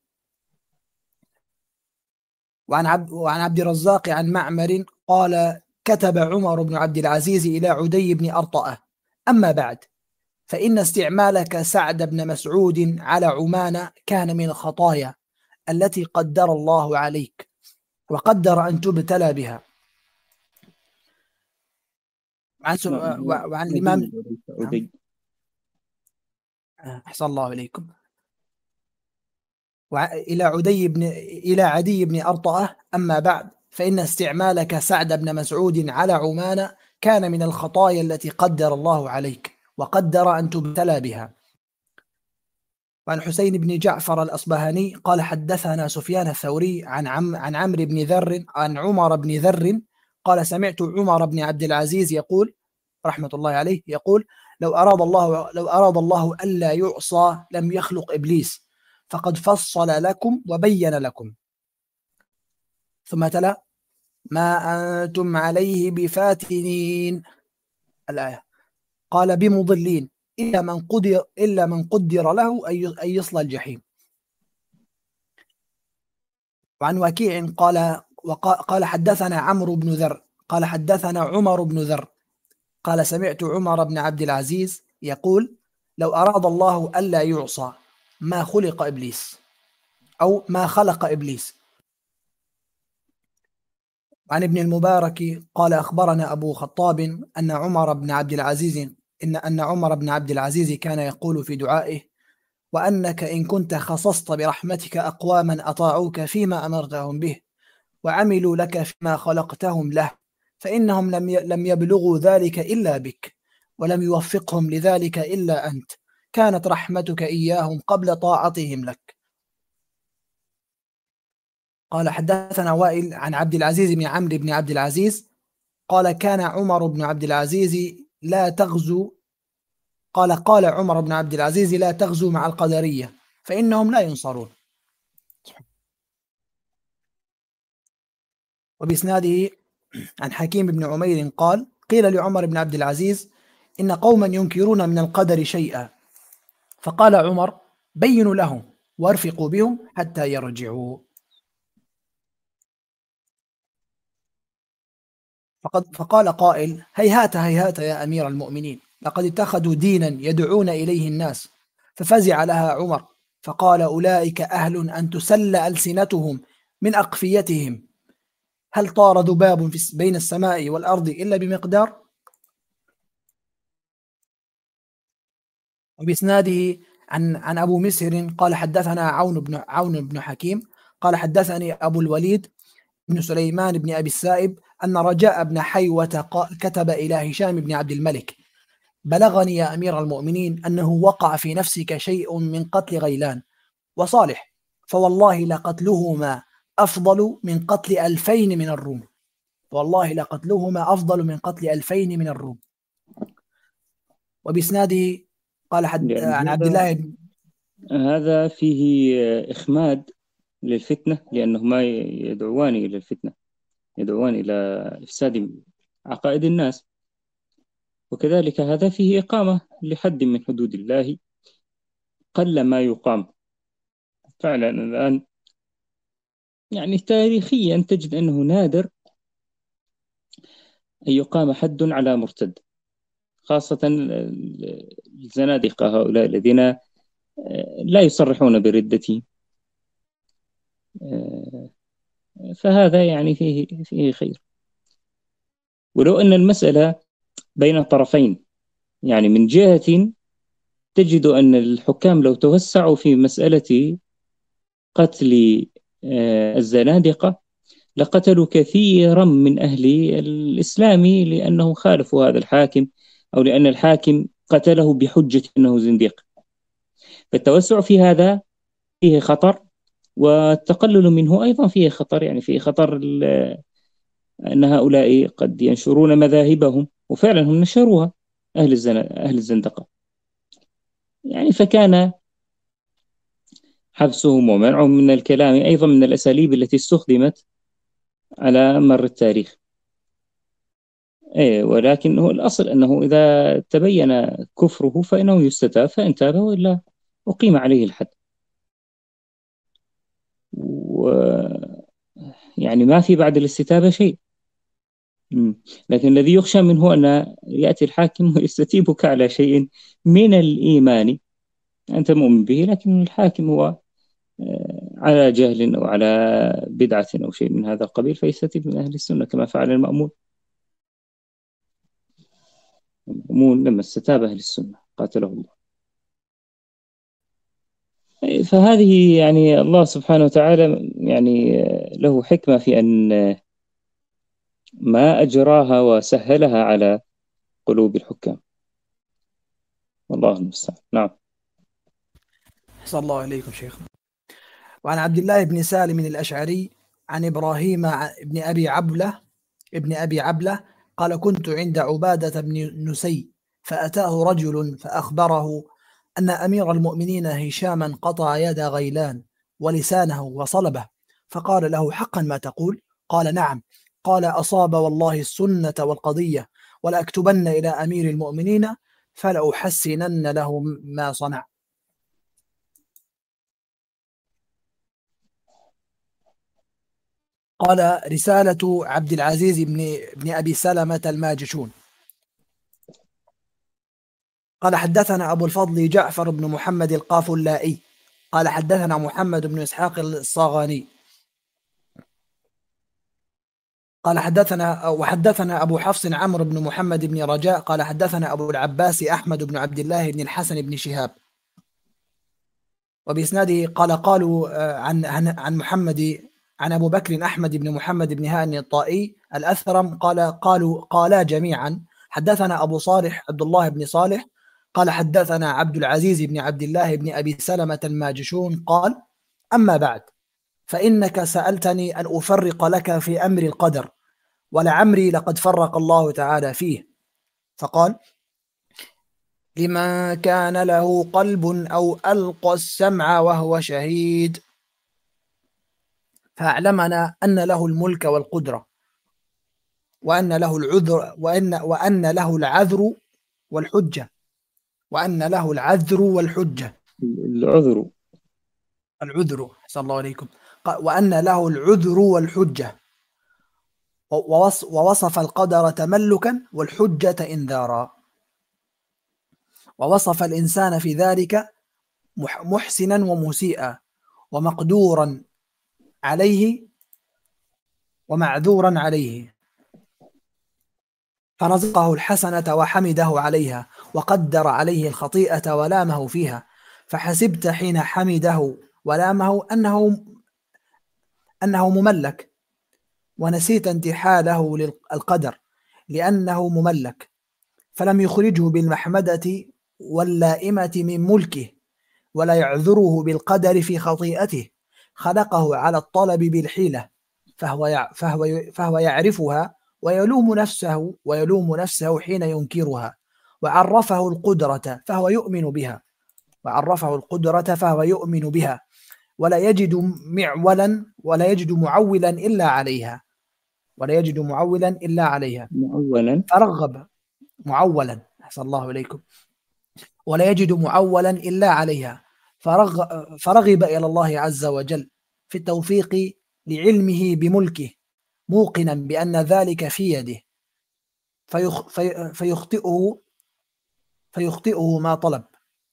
وعن عبد, وعن عبد الرزاق عن معمر قال: كتب عمر بن عبد العزيز إلى عدي بن أرطأة: أما بعد، فإن استعمالك سعد بن مسعود على عمان كان من الخطايا، التي قدر الله عليك وقدر أن تبتلى بها. وعن, وعن الإمام أحسن الله إليكم إلى عدي بن إلى عدي بن أرطأة: أما بعد، فإن استعمالك سعد بن مسعود على عمان كان من الخطايا التي قدر الله عليك وقدر أن تبتلى بها. وعن حسين بن جعفر الأصبهاني قال: حدثنا سفيان الثوري عن عم عن عمرو بن ذر عن عمر بن ذر قال: سمعت عمر بن عبد العزيز يقول رحمة الله عليه يقول: لو أراد الله لو أراد الله ألا يعصى لم يخلق إبليس، فقد فصل لكم وبين لكم. ثم تلا: ما أنتم عليه بفاتنين الآية. قال: بمضلين إلا من قدر إلا من قدر له أن يصلى الجحيم. وعن وكيع قال قال حدثنا عمرو بن ذر قال حدثنا عمر بن ذر قال: سمعت عمر بن عبد العزيز يقول: لو أراد الله ألا يعصى ما خلق إبليس أو ما خلق إبليس. عن ابن المبارك قال: أخبرنا أبو خطاب أن عمر بن عبد العزيز إن أن عمر بن عبد العزيز كان يقول في دعائه: وأنك إن كنت خصصت برحمتك أقواما أطاعوك فيما أمرتهم به وعملوا لك فيما خلقتهم له، فإنهم لم لم يبلغوا ذلك إلا بك، ولم يوفقهم لذلك إلا أنت، كانت رحمتك إياهم قبل طاعتهم لك. قال: حدثنا وائل عن عبد العزيز بن عمرو بن عبد العزيز قال: كان عمر بن عبد العزيز لا تغزو قال قال عمر بن عبد العزيز: لا تغزو مع القدرية فإنهم لا ينصرون. وبإسناده عن حكيم بن عمير قال: قيل لعمر بن عبد العزيز: إن قوما ينكرون من القدر شيئا، فقال عمر: بينوا لهم وارفقوا بهم حتى يرجعوا. فقد فقال قائل: هيهات هيهات يا أمير المؤمنين، لقد اتخذوا دينا يدعون إليه الناس. ففزع لها عمر فقال: أولئك أهل أن تسل ألسنتهم من أقفيتهم، هل طار ذباب بين السماء والأرض إلا بمقدار. وبإسناده عن عن أبو مسهر قال: حدثنا عون بن عون بن حكيم قال: حدثني أبو الوليد بن سليمان بن أبي السائب أن رجاء بن حيوة كتب إلى هشام بن عبد الملك: بلغني يا أمير المؤمنين أنه وقع في نفسك شيء من قتل غيلان وصالح، فوالله لقتلهما أفضل من قتل ألفين من الروم والله لقتلهما أفضل من قتل ألفين من الروم. وبإسناده قال حد عن عبد الله بن هذا فيه إخماد للفتنة، لأنهما يدعوان إلى الفتنة، يدعوان إلى إفساد عقائد الناس، وكذلك هذا فيه إقامة لحد من حدود الله قل ما يقام فعلا الآن. يعني تاريخيا تجد أنه نادر أن يقام حد على مرتد، خاصة الزنادقة هؤلاء الذين لا يصرحون بردته، فهذا يعني فيه فيه خير. ولو أن المسألة بين طرفين، يعني من جهة تجد أن الحكام لو توسعوا في مسألة قتل الزنادقة لقتلوا كثيرا من أهل الإسلام لأنه خالفوا هذا الحاكم، أو لأن الحاكم قتله بحجة أنه زنديق. فالتوسع في هذا فيه خطر، والتقلل منه أيضا فيه خطر، يعني فيه خطر أن هؤلاء قد ينشرون مذاهبهم، وفعلا هم نشروها أهل الزن... أهل الزندقة، يعني فكان حبسهم ومنعهم من الكلام أيضا من الأساليب التي استخدمت على مر التاريخ. إيه، ولكن هو الأصل أنه إذا تبين كفره فإنه يستتاب، فإن تاب وإلا أقيم عليه الحد. و يعني ما في بعد الاستتابة شيء. لكن الذي يخشى منه أن يأتي الحاكم ويستتيبك على شيء من الإيمان أنت مؤمن به، لكن الحاكم هو على جهل أو على بدعة أو شيء من هذا القبيل فيستتيب من أهل السنة كما فعل المأمون. المأمون لما استتاب أهل السنة قاتله الله. فهذه يعني الله سبحانه وتعالى يعني له حكمة في أن ما أجراها وسهلها على قلوب الحكام، والله المستعان. نعم. صلى الله عليكم شيخنا. وعن عبد الله بن سالم الأشعري عن إبراهيم بن أبي عبلة ابن أبي عبلة قال كنت عند عبادة بن نسي فأتاه رجل فأخبره أن أمير المؤمنين هشاما قطع يد غيلان ولسانه وصلبه، فقال له حقا ما تقول؟ قال نعم. قال أصاب والله السنة والقضية، ولأكتبن إلى أمير المؤمنين فلأحسنن له ما صنع. قال رسالة عبد العزيز بن, بن أبي سلمة الماجشون. قال حدثنا أبو الفضل جعفر بن محمد القافلائي قال حدثنا محمد بن إسحاق الصاغاني قال حدثنا وحدثنا أبو حفص عمرو بن محمد بن رجاء قال حدثنا أبو العباس أحمد بن عبد الله بن الحسن بن شهاب، وبإسناده قال قالوا عن عن محمد عن أبو بكر أحمد بن محمد بن هاني الطائي الأثرم قال قالوا قالا جميعا حدثنا أبو صالح عبد الله بن صالح قال حدثنا عبد العزيز بن عبد الله بن أبي سلمة الماجشون قال أما بعد فإنك سألتني أن أفرق لك في أمر القدر، ولعمري لقد فرق الله تعالى فيه. فقال لمن كان له قلب أو ألقى السمع وهو شهيد فأعلمنا أن له الملك والقدرة، وأن له العذر وأن وأن له العذر والحجة وأن له العذر والحجة العذر العذر صلى الله عليكم وأن له العذر والحجة، ووصف القدر تملكا والحجة إنذارا، ووصف الإنسان في ذلك محسنا ومسيئا ومقدورا عليه ومعذورا عليه، فرزقه الحسنة وحمده عليها، وقدر عليه الخطيئة ولامه فيها، فحسبت حين حمده ولامه أنه أنه مملك، ونسيت انتحاله للقدر لأنه مملك، فلم يخرجه بالمحمدة واللائمة من ملكه، ولا يعذره بالقدر في خطيئته، خلقه على الطلب بالحيلة، فهو فهو فهو يعرفها ويلوم نفسه ويلوم نفسه حين ينكرها، وعرفه القدرة فهو يؤمن بها وعرفه القدرة فهو يؤمن بها ولا يجد معولا ولا يجد معولا إلا عليها ولا يجد معولا إلا عليها معولا فرغب معولا أحسن الله إليكم ولا يجد معولا إلا عليها فرغ فرغب إلى الله عز وجل في التوفيق لعلمه بملكه، موقنا بأن ذلك في يده، فيخ في فيخطئه فيخطئه ما طلب،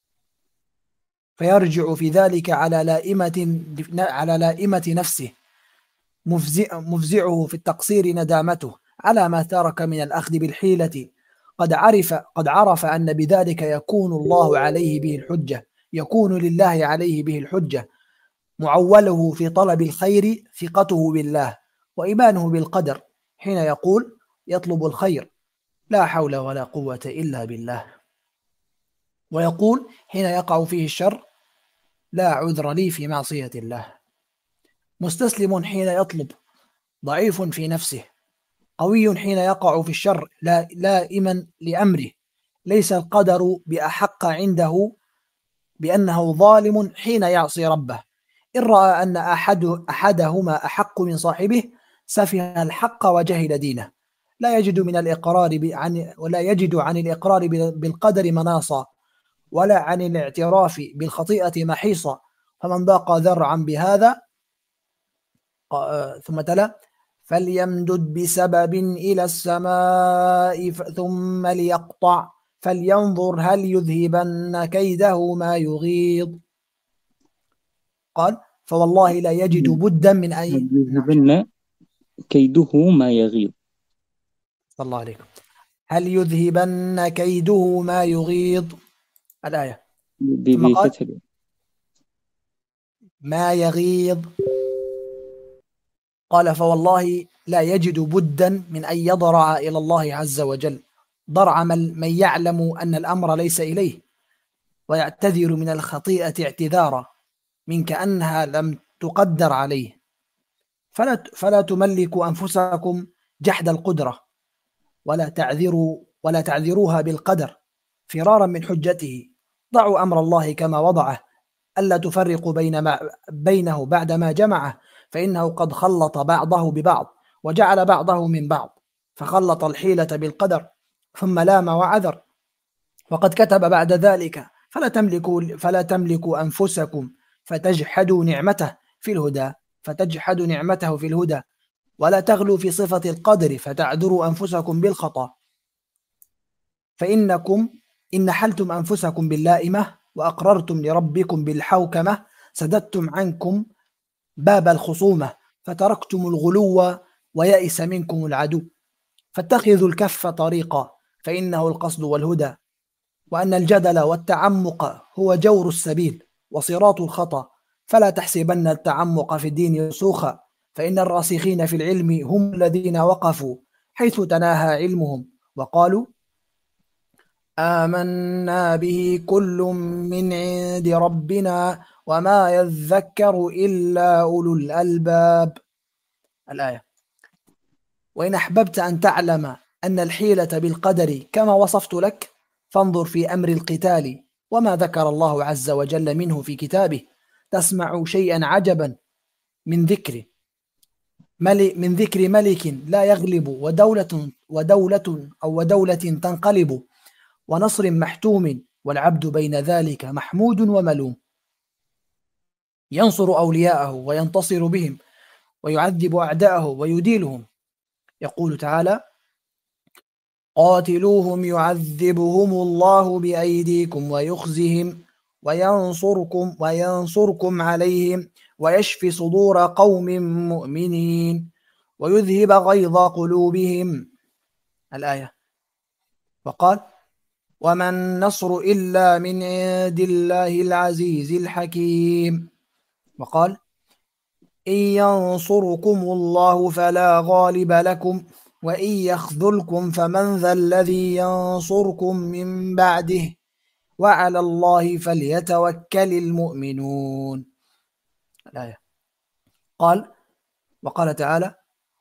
فيرجع في ذلك على لائمة على لائمة نفسه، مفزع مفزعه في التقصير ندامته على ما ترك من الأخذ بالحيلة، قد عرف قد عرف أن بذلك يكون الله عليه به الحجة يكون لله عليه به الحجة، معوله في طلب الخير ثقته بالله وإيمانه بالقدر، حين يقول يطلب الخير لا حول ولا قوة إلا بالله، ويقول حين يقع فيه الشر لا عذر لي في معصية الله، مستسلم حين يطلب، ضعيف في نفسه، قوي حين يقع في الشر لا لائما لأمره، ليس القدر بأحق عنده بأنه ظالم حين يعصي ربه، إن رأى أن أحد أحدهما أحق من صاحبه سفه الحق وجهل دينه، لا يجد من الإقرار عن ولا يجد عن الإقرار بالقدر مناصا، ولا عن الاعتراف بالخطيئة محيصا، فمن ضاق ذرعا بهذا ثم تلا فليمدد بسبب إلى السماء ثم ليقطع فلينظر هل يذهبن كيده ما يغيظ. قال فوالله لا يجد بدا من أي هل يذهبن كيده ما يغيظ. صلى الله عليكم. هل يذهبن كيده ما يغيظ الآية. ثم قال بفتح ما يغيظ، قال فوالله لا يجد بدا من أن يضرع إلى الله عز وجل ضرع من من يعلم أن الأمر ليس إليه، ويعتذر من الخطيئة اعتذارا من كأنها لم تقدر عليه. فلا فلا تملكوا أنفسكم جحد القدرة، ولا تعذروا ولا تعذروها بالقدر فرارا من حجته. ضعوا أمر الله كما وضعه، ألا تفرقوا بين ما بينه بعدما جمعه، فإنه قد خلط بعضه ببعض وجعل بعضه من بعض، فخلط الحيلة بالقدر ثم لام وعذر، وقد كتب بعد ذلك فلا تملكوا فلا تملكوا أنفسكم فتجحدوا نعمته في الهدى فتجحدوا نعمته في الهدى ولا تغلوا في صفة القدر فتعذروا أنفسكم بالخطأ، فإنكم إن نحلتم أنفسكم باللائمة وأقررتم لربكم بالحوكمة سددتم عنكم باب الخصومة فتركتم الغلو ويئس منكم العدو، فاتخذوا الكف طريقا فإنه القصد والهدى، وأن الجدل والتعمق هو جور السبيل وصراط الخطأ، فلا تحسبن التعمق في الدين رسوخا، فإن الراسخين في العلم هم الذين وقفوا حيث تناهى علمهم وقالوا آمنا به كل من عند ربنا وما يذكر إلا أولو الألباب الآية. وإن أحببت أن تعلم أن الحيلة بالقدر كما وصفت لك فانظر في أمر القتال وما ذكر الله عز وجل منه في كتابه، تسمع شيئا عجبا من ذكر ملك من ذكر ملك لا يغلب ودولة ودولة أو ودولة تنقلب ونصر محتوم والعبد بين ذلك محمود وملوم، ينصر أولياءه وينتصر بهم ويعذب أعداءه ويديلهم. يقول تعالى قاتلوهم يعذبهم الله بأيديكم ويخزهم وينصركم وينصركم عليهم ويشفي صدور قوم مؤمنين ويذهب غيظ قلوبهم الآية. وقال وما النصر إلا من عند الله العزيز الحكيم. وقال إن ينصركم الله فلا غالب لكم وإن يخذلكم فمن ذا الذي ينصركم من بعده وعلى الله فليتوكل المؤمنون الآية. قال وقال تعالى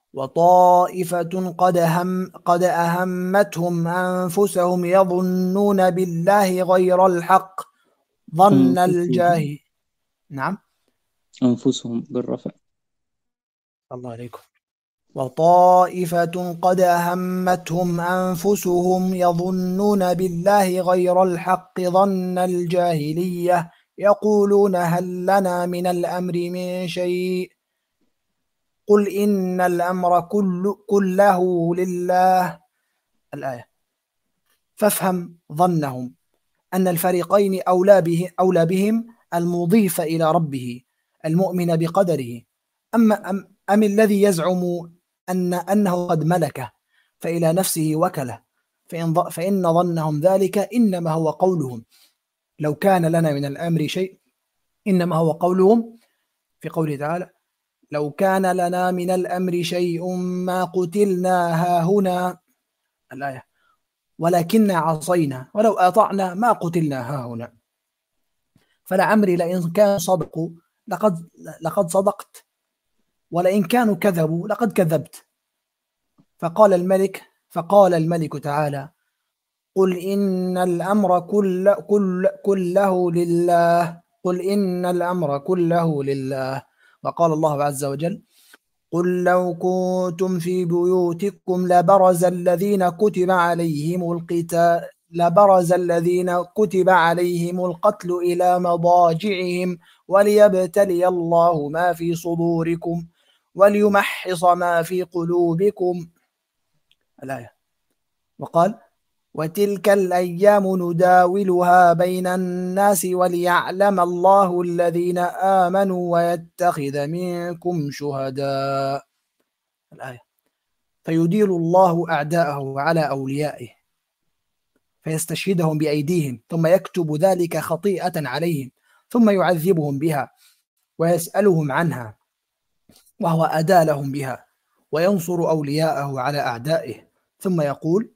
وطائفة قد هم قد أهمتهم أنفسهم يظنون بالله غير الحق ظن الجاهل. نعم أنفسهم بالرفع. الله عليكم. وطائفة قد أهمتهم أنفسهم يظنون بالله غير الحق ظن الجاهلية يقولون هل لنا من الأمر من شيء قل إن الأمر كل كله لله الآية. فافهم ظنهم أن الفريقين أولى, به أولى بهم المضيف إلى ربه المؤمن بقدره، أما أم, أم الذي يزعم أن أنه قد ملكه فإلى نفسه وكله، فإن, فإن ظنهم ذلك إنما هو قولهم لو كان لنا من الأمر شيء، إنما هو قولهم في قوله تعالى لو كان لنا من الأمر شيء ما قتلنا هاهنا الآية، ولكن عصينا ولو أطعنا ما قتلنا هاهنا. فلعمري لئن كانوا صدقوا لقد, لقد صدقت ولئن كانوا كذبوا لقد كذبت. فقال الملك فقال الملك تعالى قل إن الأمر كل كل كله لله قل إن الأمر كله لله. وقال الله عز وجل قل لو كنتم في بيوتكم لبرز الذين كتب عليهم القتال لبرز الذين كتب عليهم القتل إلى مضاجعهم وليبتلي الله ما في صدوركم وليمحص ما في قلوبكم الآية. وقال وتلك الأيام نداولها بين الناس وليعلم الله الذين آمنوا ويتخذ منكم شهداء. الآية. فيديل الله أعداءه على أوليائه فيستشهدهم بأيديهم ثم يكتب ذلك خطيئة عليهم ثم يعذبهم بها ويسألهم عنها وهو أدى لهم بها وينصر أولياءه على أعدائه ثم يقول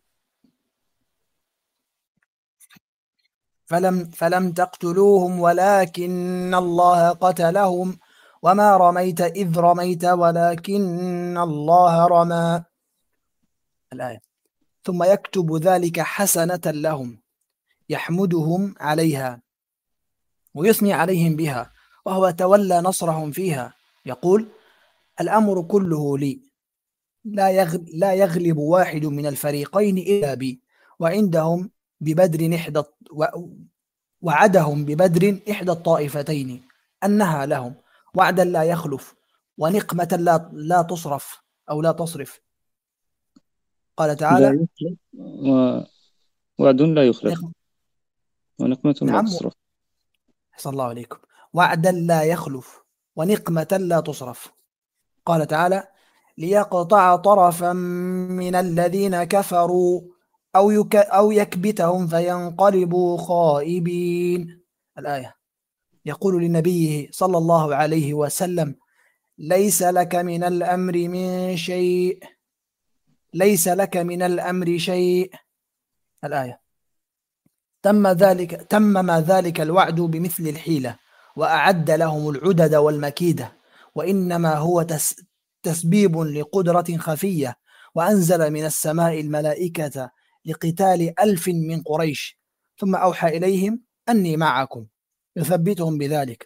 فلم, فلم تقتلوهم ولكن الله قتلهم وما رميت إذ رميت ولكن الله رمى. الآية. ثم يكتب ذلك حسنة لهم يحمدهم عليها ويثني عليهم بها وهو تولى نصرهم فيها يقول الأمر كله لي لا يغلب, لا يغلب واحد من الفريقين إلا بي وعندهم ببدر إحدى وعدهم ببدر إحدى الطائفتين أنها لهم وعدا لا يخلف ونقمة لا, لا تصرف أو لا تصرف. قال تعالى لا يخلف ووعد لا يخلف نقم... ونقمة لا نعم. تصرف. صلى الله عليكم. وعدا لا يخلف ونقمة لا تصرف. قال تعالى ليقطع طرفا من الذين كفروا أو, يك أو يكبتهم فينقلبوا خائبين. الآية. يقول لنبيه صلى الله عليه وسلم ليس لك من الأمر من شيء ليس لك من الأمر شيء. الآية. تم ذلك تمم ذلك الوعد بمثل الحيلة وأعد لهم العدد والمكيدة وإنما هو تس تسبيب لقدرة خفية وأنزل من السماء الملائكة لقتال ألف من قريش ثم أوحى إليهم أني معكم يثبتهم بذلك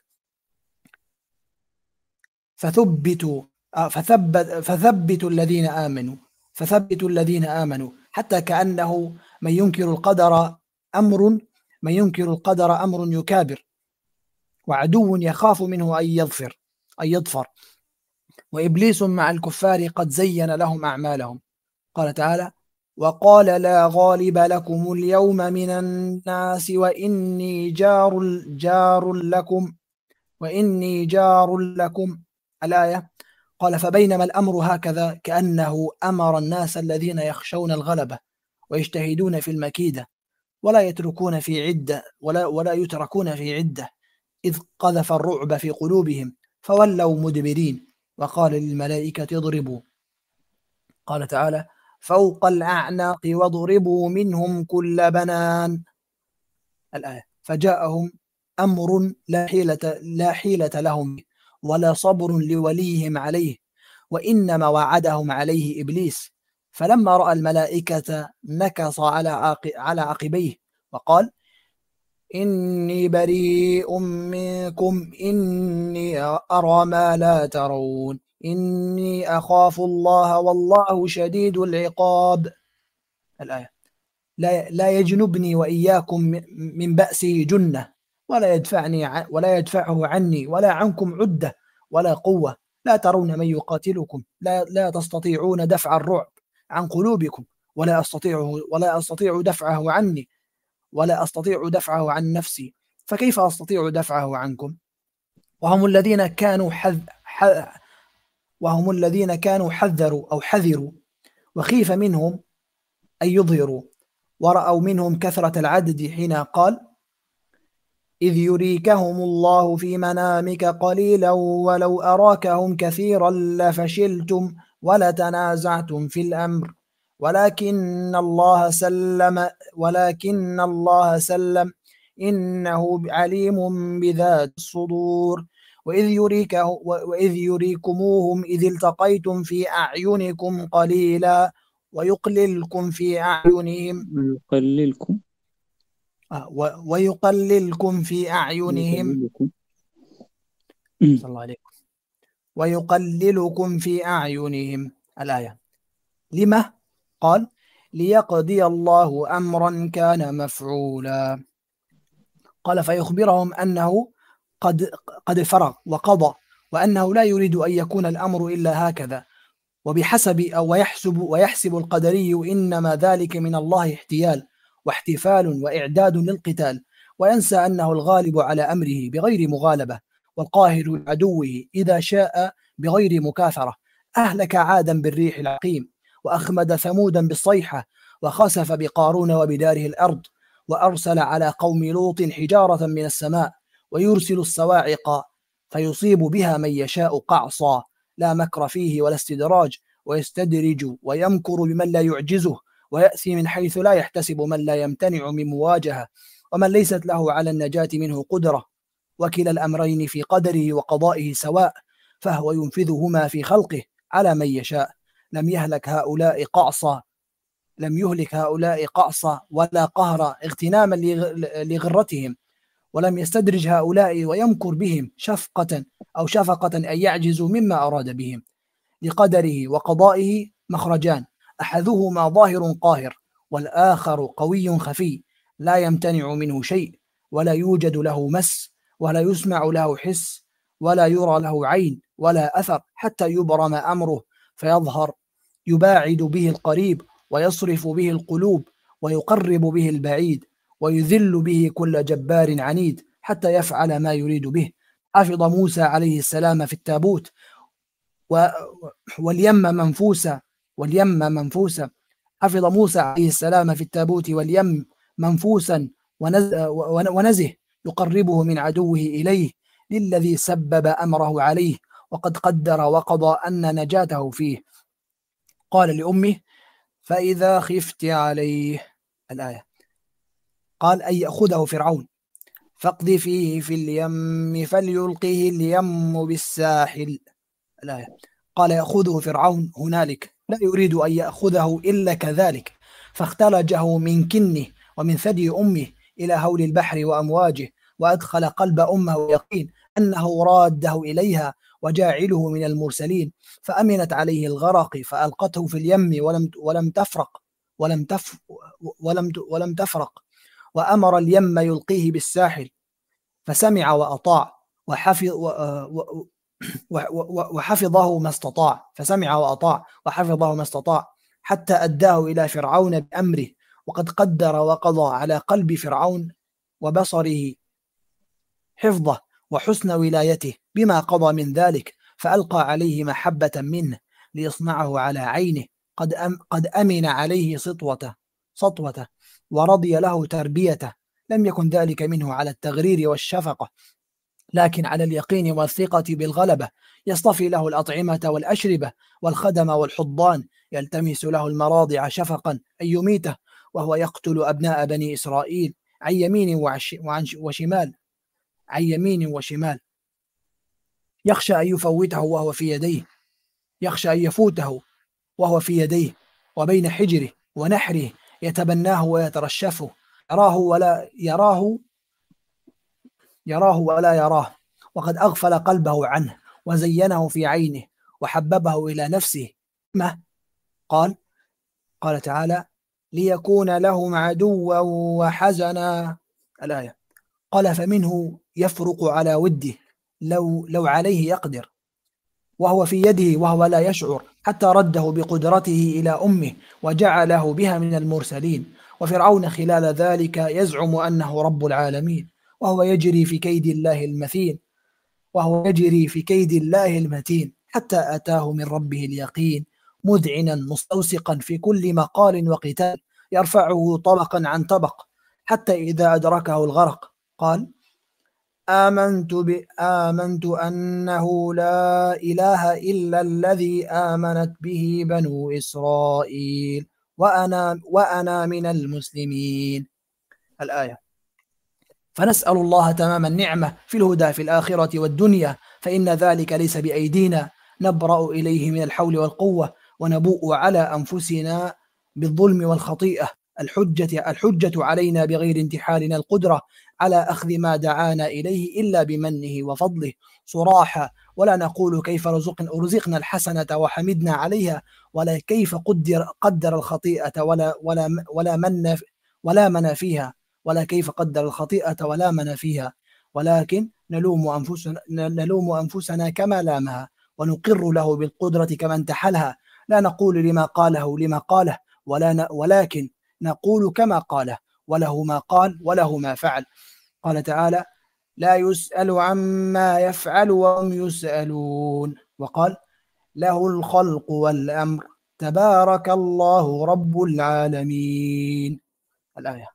فثبتوا فثبت فثبتوا الذين آمنوا فثبتوا الذين آمنوا حتى كأنه من ينكر القدر أمر من ينكر القدر أمر يكابر وعدو يخاف منه أن يظفر أن يظفر وإبليس مع الكفار قد زين لهم أعمالهم. قال تعالى وقال لا غالب لكم اليوم من الناس وإني جار جار لكم وإني جار لكم. الآية. قال فبينما الأمر هكذا كأنه أمر الناس الذين يخشون الغلبة ويجتهدون في المكيدة ولا يتركون في عدة ولا, ولا يتركون في عدة إذ قذف الرعب في قلوبهم فولوا مدبرين وقال للملائكة اضربوا. قال تعالى فوق الأعناق واضربوا منهم كل بنان. الآية. فجاءهم أمر لا حيلة, لا حيلة لهم ولا صبر لوليهم عليه وإنما وعدهم عليه إبليس فلما رأى الملائكة نكص على على عقبيه وقال إني بريء منكم إني أرى ما لا ترون إني أخاف الله والله شديد العقاب. الآية. لا, لا يجنبني وإياكم من بأسه جنة ولا يدفعني ولا يدفعه عني ولا عنكم عدة ولا قوة لا ترون من يقاتلكم لا, لا تستطيعون دفع الرعب عن قلوبكم ولا أستطيع ولا أستطيع دفعه عني ولا أستطيع دفعه عن نفسي فكيف أستطيع دفعه عنكم وهم الذين كانوا حذ حذ وهم الذين كانوا حذروا أو حذروا وخيف منهم أن يظهروا ورأوا منهم كثرة العدد حين قال إذ يريكهم الله في منامك قليلا ولو أراكهم كثيرا لفشلتم ولتنازعتم في الأمر ولكن الله سلم ولكن الله سلم إنه عليم بذات الصدور وإذ يريكه وإذ يريكموهم إذ التقيتم في أعينكم قليلا ويقللكم في أعينهم ويقللكم آه ويقللكم في أعينهم صلى الله عليكم ويقللكم في أعينهم. الآية. لما؟ قال ليقضي الله أمرا كان مفعولا. قال فيخبرهم أنه قد, قد فرغ وقضى وأنه لا يريد أن يكون الأمر إلا هكذا وبحسب أو ويحسب, ويحسب القدري إنما ذلك من الله احتيال واحتفال وإعداد للقتال، وينسى أنه الغالب على أمره بغير مغالبة، والقاهر لعدوه إذا شاء بغير مكاثرة. أهلك عادا بالريح العقيم، وأخمد ثمودا بالصيحة، وخسف بقارون وبداره الأرض، وأرسل على قوم لوط حجارة من السماء، ويرسل الصواعق فيصيب بها من يشاء قعصا، لا مكر فيه ولا استدراج، ويستدرج ويمكر بمن لا يعجزه، ويأتي من حيث لا يحتسب من لا يمتنع من مواجهة، ومن ليست له على النجاة منه قدرة. وكلا الأمرين في قدره وقضائه سواء، فهو ينفذهما في خلقه على من يشاء. لم يهلك هؤلاء قعصا لم يهلك هؤلاء قعصا ولا قهر اغتناما لغرتهم، ولم يستدرج هؤلاء ويمكر بهم شفقة أو شفقة أن يعجزوا مما أراد بهم. لقدره وقضائه مخرجان، أحدهما ظاهر قاهر، والآخر قوي خفي، لا يمتنع منه شيء، ولا يوجد له مس، ولا يسمع له حس، ولا يرى له عين ولا أثر، حتى يبرم أمره فيظهر، يباعد به القريب، ويصرف به القلوب، ويقرب به البعيد، ويذل به كل جبار عنيد، حتى يفعل ما يريد به. حفظ موسى عليه السلام في التابوت و... واليم منفوسة واليم منفوسة حفظ موسى عليه السلام في التابوت واليم منفوسا ونز... ونزه يقربه من عدوه إليه، للذي سبب أمره عليه، وقد قدر وقضى أن نجاته فيه. قال لأمه: فإذا خفت عليه، الآية. قال: أن يأخذه فرعون، فاقذفيه في اليم فليلقه اليم بالساحل، الآية. قال: يأخذه فرعون هنالك، لا يريد أن يأخذه إلا كذلك، فاختلجه من كنه ومن ثدي أمه إلى هول البحر وأمواجه، وأدخل قلب أمه يقين أنه راده إليها وجاعله من المرسلين، فأمنت عليه الغرق، فألقته في اليم ولم ولم تفرق ولم تف ولم ولم تفرق وأمر اليم يلقيه بالساحل، فسمع وأطاع وحفظ وحفظه ما استطاع فسمع وأطاع وحفظه ما استطاع حتى أداه إلى فرعون بأمره، وقد قدر وقضى على قلب فرعون وبصره حفظه وحسن ولايته بما قضى من ذلك، فألقى عليه محبة منه ليصنعه على عينه، قد أم قد أمن عليه سطوته سطوته ورضي له تربيته. لم يكن ذلك منه على التغرير والشفقة، لكن على اليقين والثقة بالغلبة. يصطفي له الأطعمة والأشربة والخدم والحضان، يلتمس له المراضع شفقا أن يميته، وهو يقتل أبناء بني إسرائيل عن يمين وشمال عن يمين وشمال يخشى أن يفوته وهو في يديه يخشى أن يفوته وهو في يديه وبين حجره ونحره، يتبناه ويترشفه، يراه ولا يراه يراه ولا يراه، وقد أغفل قلبه عنه وزينه في عينه وحببه إلى نفسه. ما قال قال تعالى: ليكون لهم عدوا وحزنا، الآية. قال: فمنه يفرق على وده لو, لو عليه يقدر، وهو في يده وهو لا يشعر، حتى رده بقدرته إلى أمه وجعله بها من المرسلين. وفرعون خلال ذلك يزعم أنه رب العالمين، وهو يجري في كيد الله المتين وهو يجري في كيد الله المتين حتى أتاه من ربه اليقين، مذعنا مستوسقا في كل مقال وقتال، يرفعه طبقا عن طبق، حتى إذا أدركه الغرق قال: آمنت بآمنت أنه لا إله إلا الذي آمنت به بنو إسرائيل وأنا وأنا من المسلمين، الآية. فنسأل الله تمام النعمة في الهدى في الآخرة والدنيا، فإن ذلك ليس بأيدينا، نبرأ إليه من الحول والقوة، ونبوء على أنفسنا بالظلم والخطيئة. الحجة الحجة علينا بغير انتحالنا القدرة على أخذ ما دعانا إليه إلا بمنه وفضله صراحة، ولا نقول كيف رزقنا الحسنة وحمدنا عليها، ولا كيف قدر قدر الخطيئة ولا ولا ولا من ولا من فيها ولا كيف قدر الخطيئة ولا من فيها، ولكن نلوم أنفسنا نلوم أنفسنا كما لامها، ونقر له بالقدرة كما انتحلها. لا نقول لما قاله لما قاله ولا ن... ولكن نقول كما قاله، وله ما قال وله ما فعل. قال تعالى: لا يسأل عما يفعل وهم يسألون. وقال: له الخلق والأمر تبارك الله رب العالمين. الآية.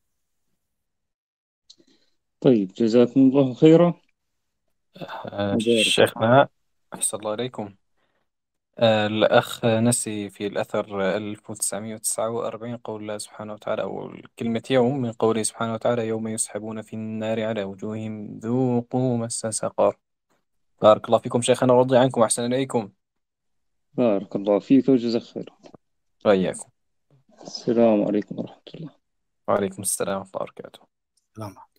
طيب، جزاكم الله خيرا آه، وبارك. شيخنا أحسن الله إليكم. آه، الأخ نسي في الأثر ألف وتسعمائة وتسعة وأربعين قول الله سبحانه وتعالى، أو كلمة يوم من قوله سبحانه وتعالى: يوم يسحبون في النار على وجوههم ذوقوا مس سقر. بارك الله فيكم شيخنا ورضي عنكم وأحسن إليكم. بارك الله فيك وجزاك خيرا. وإياكم. السلام عليكم ورحمة الله. وعليكم السلام ورحمة الله وبركاته. سلام.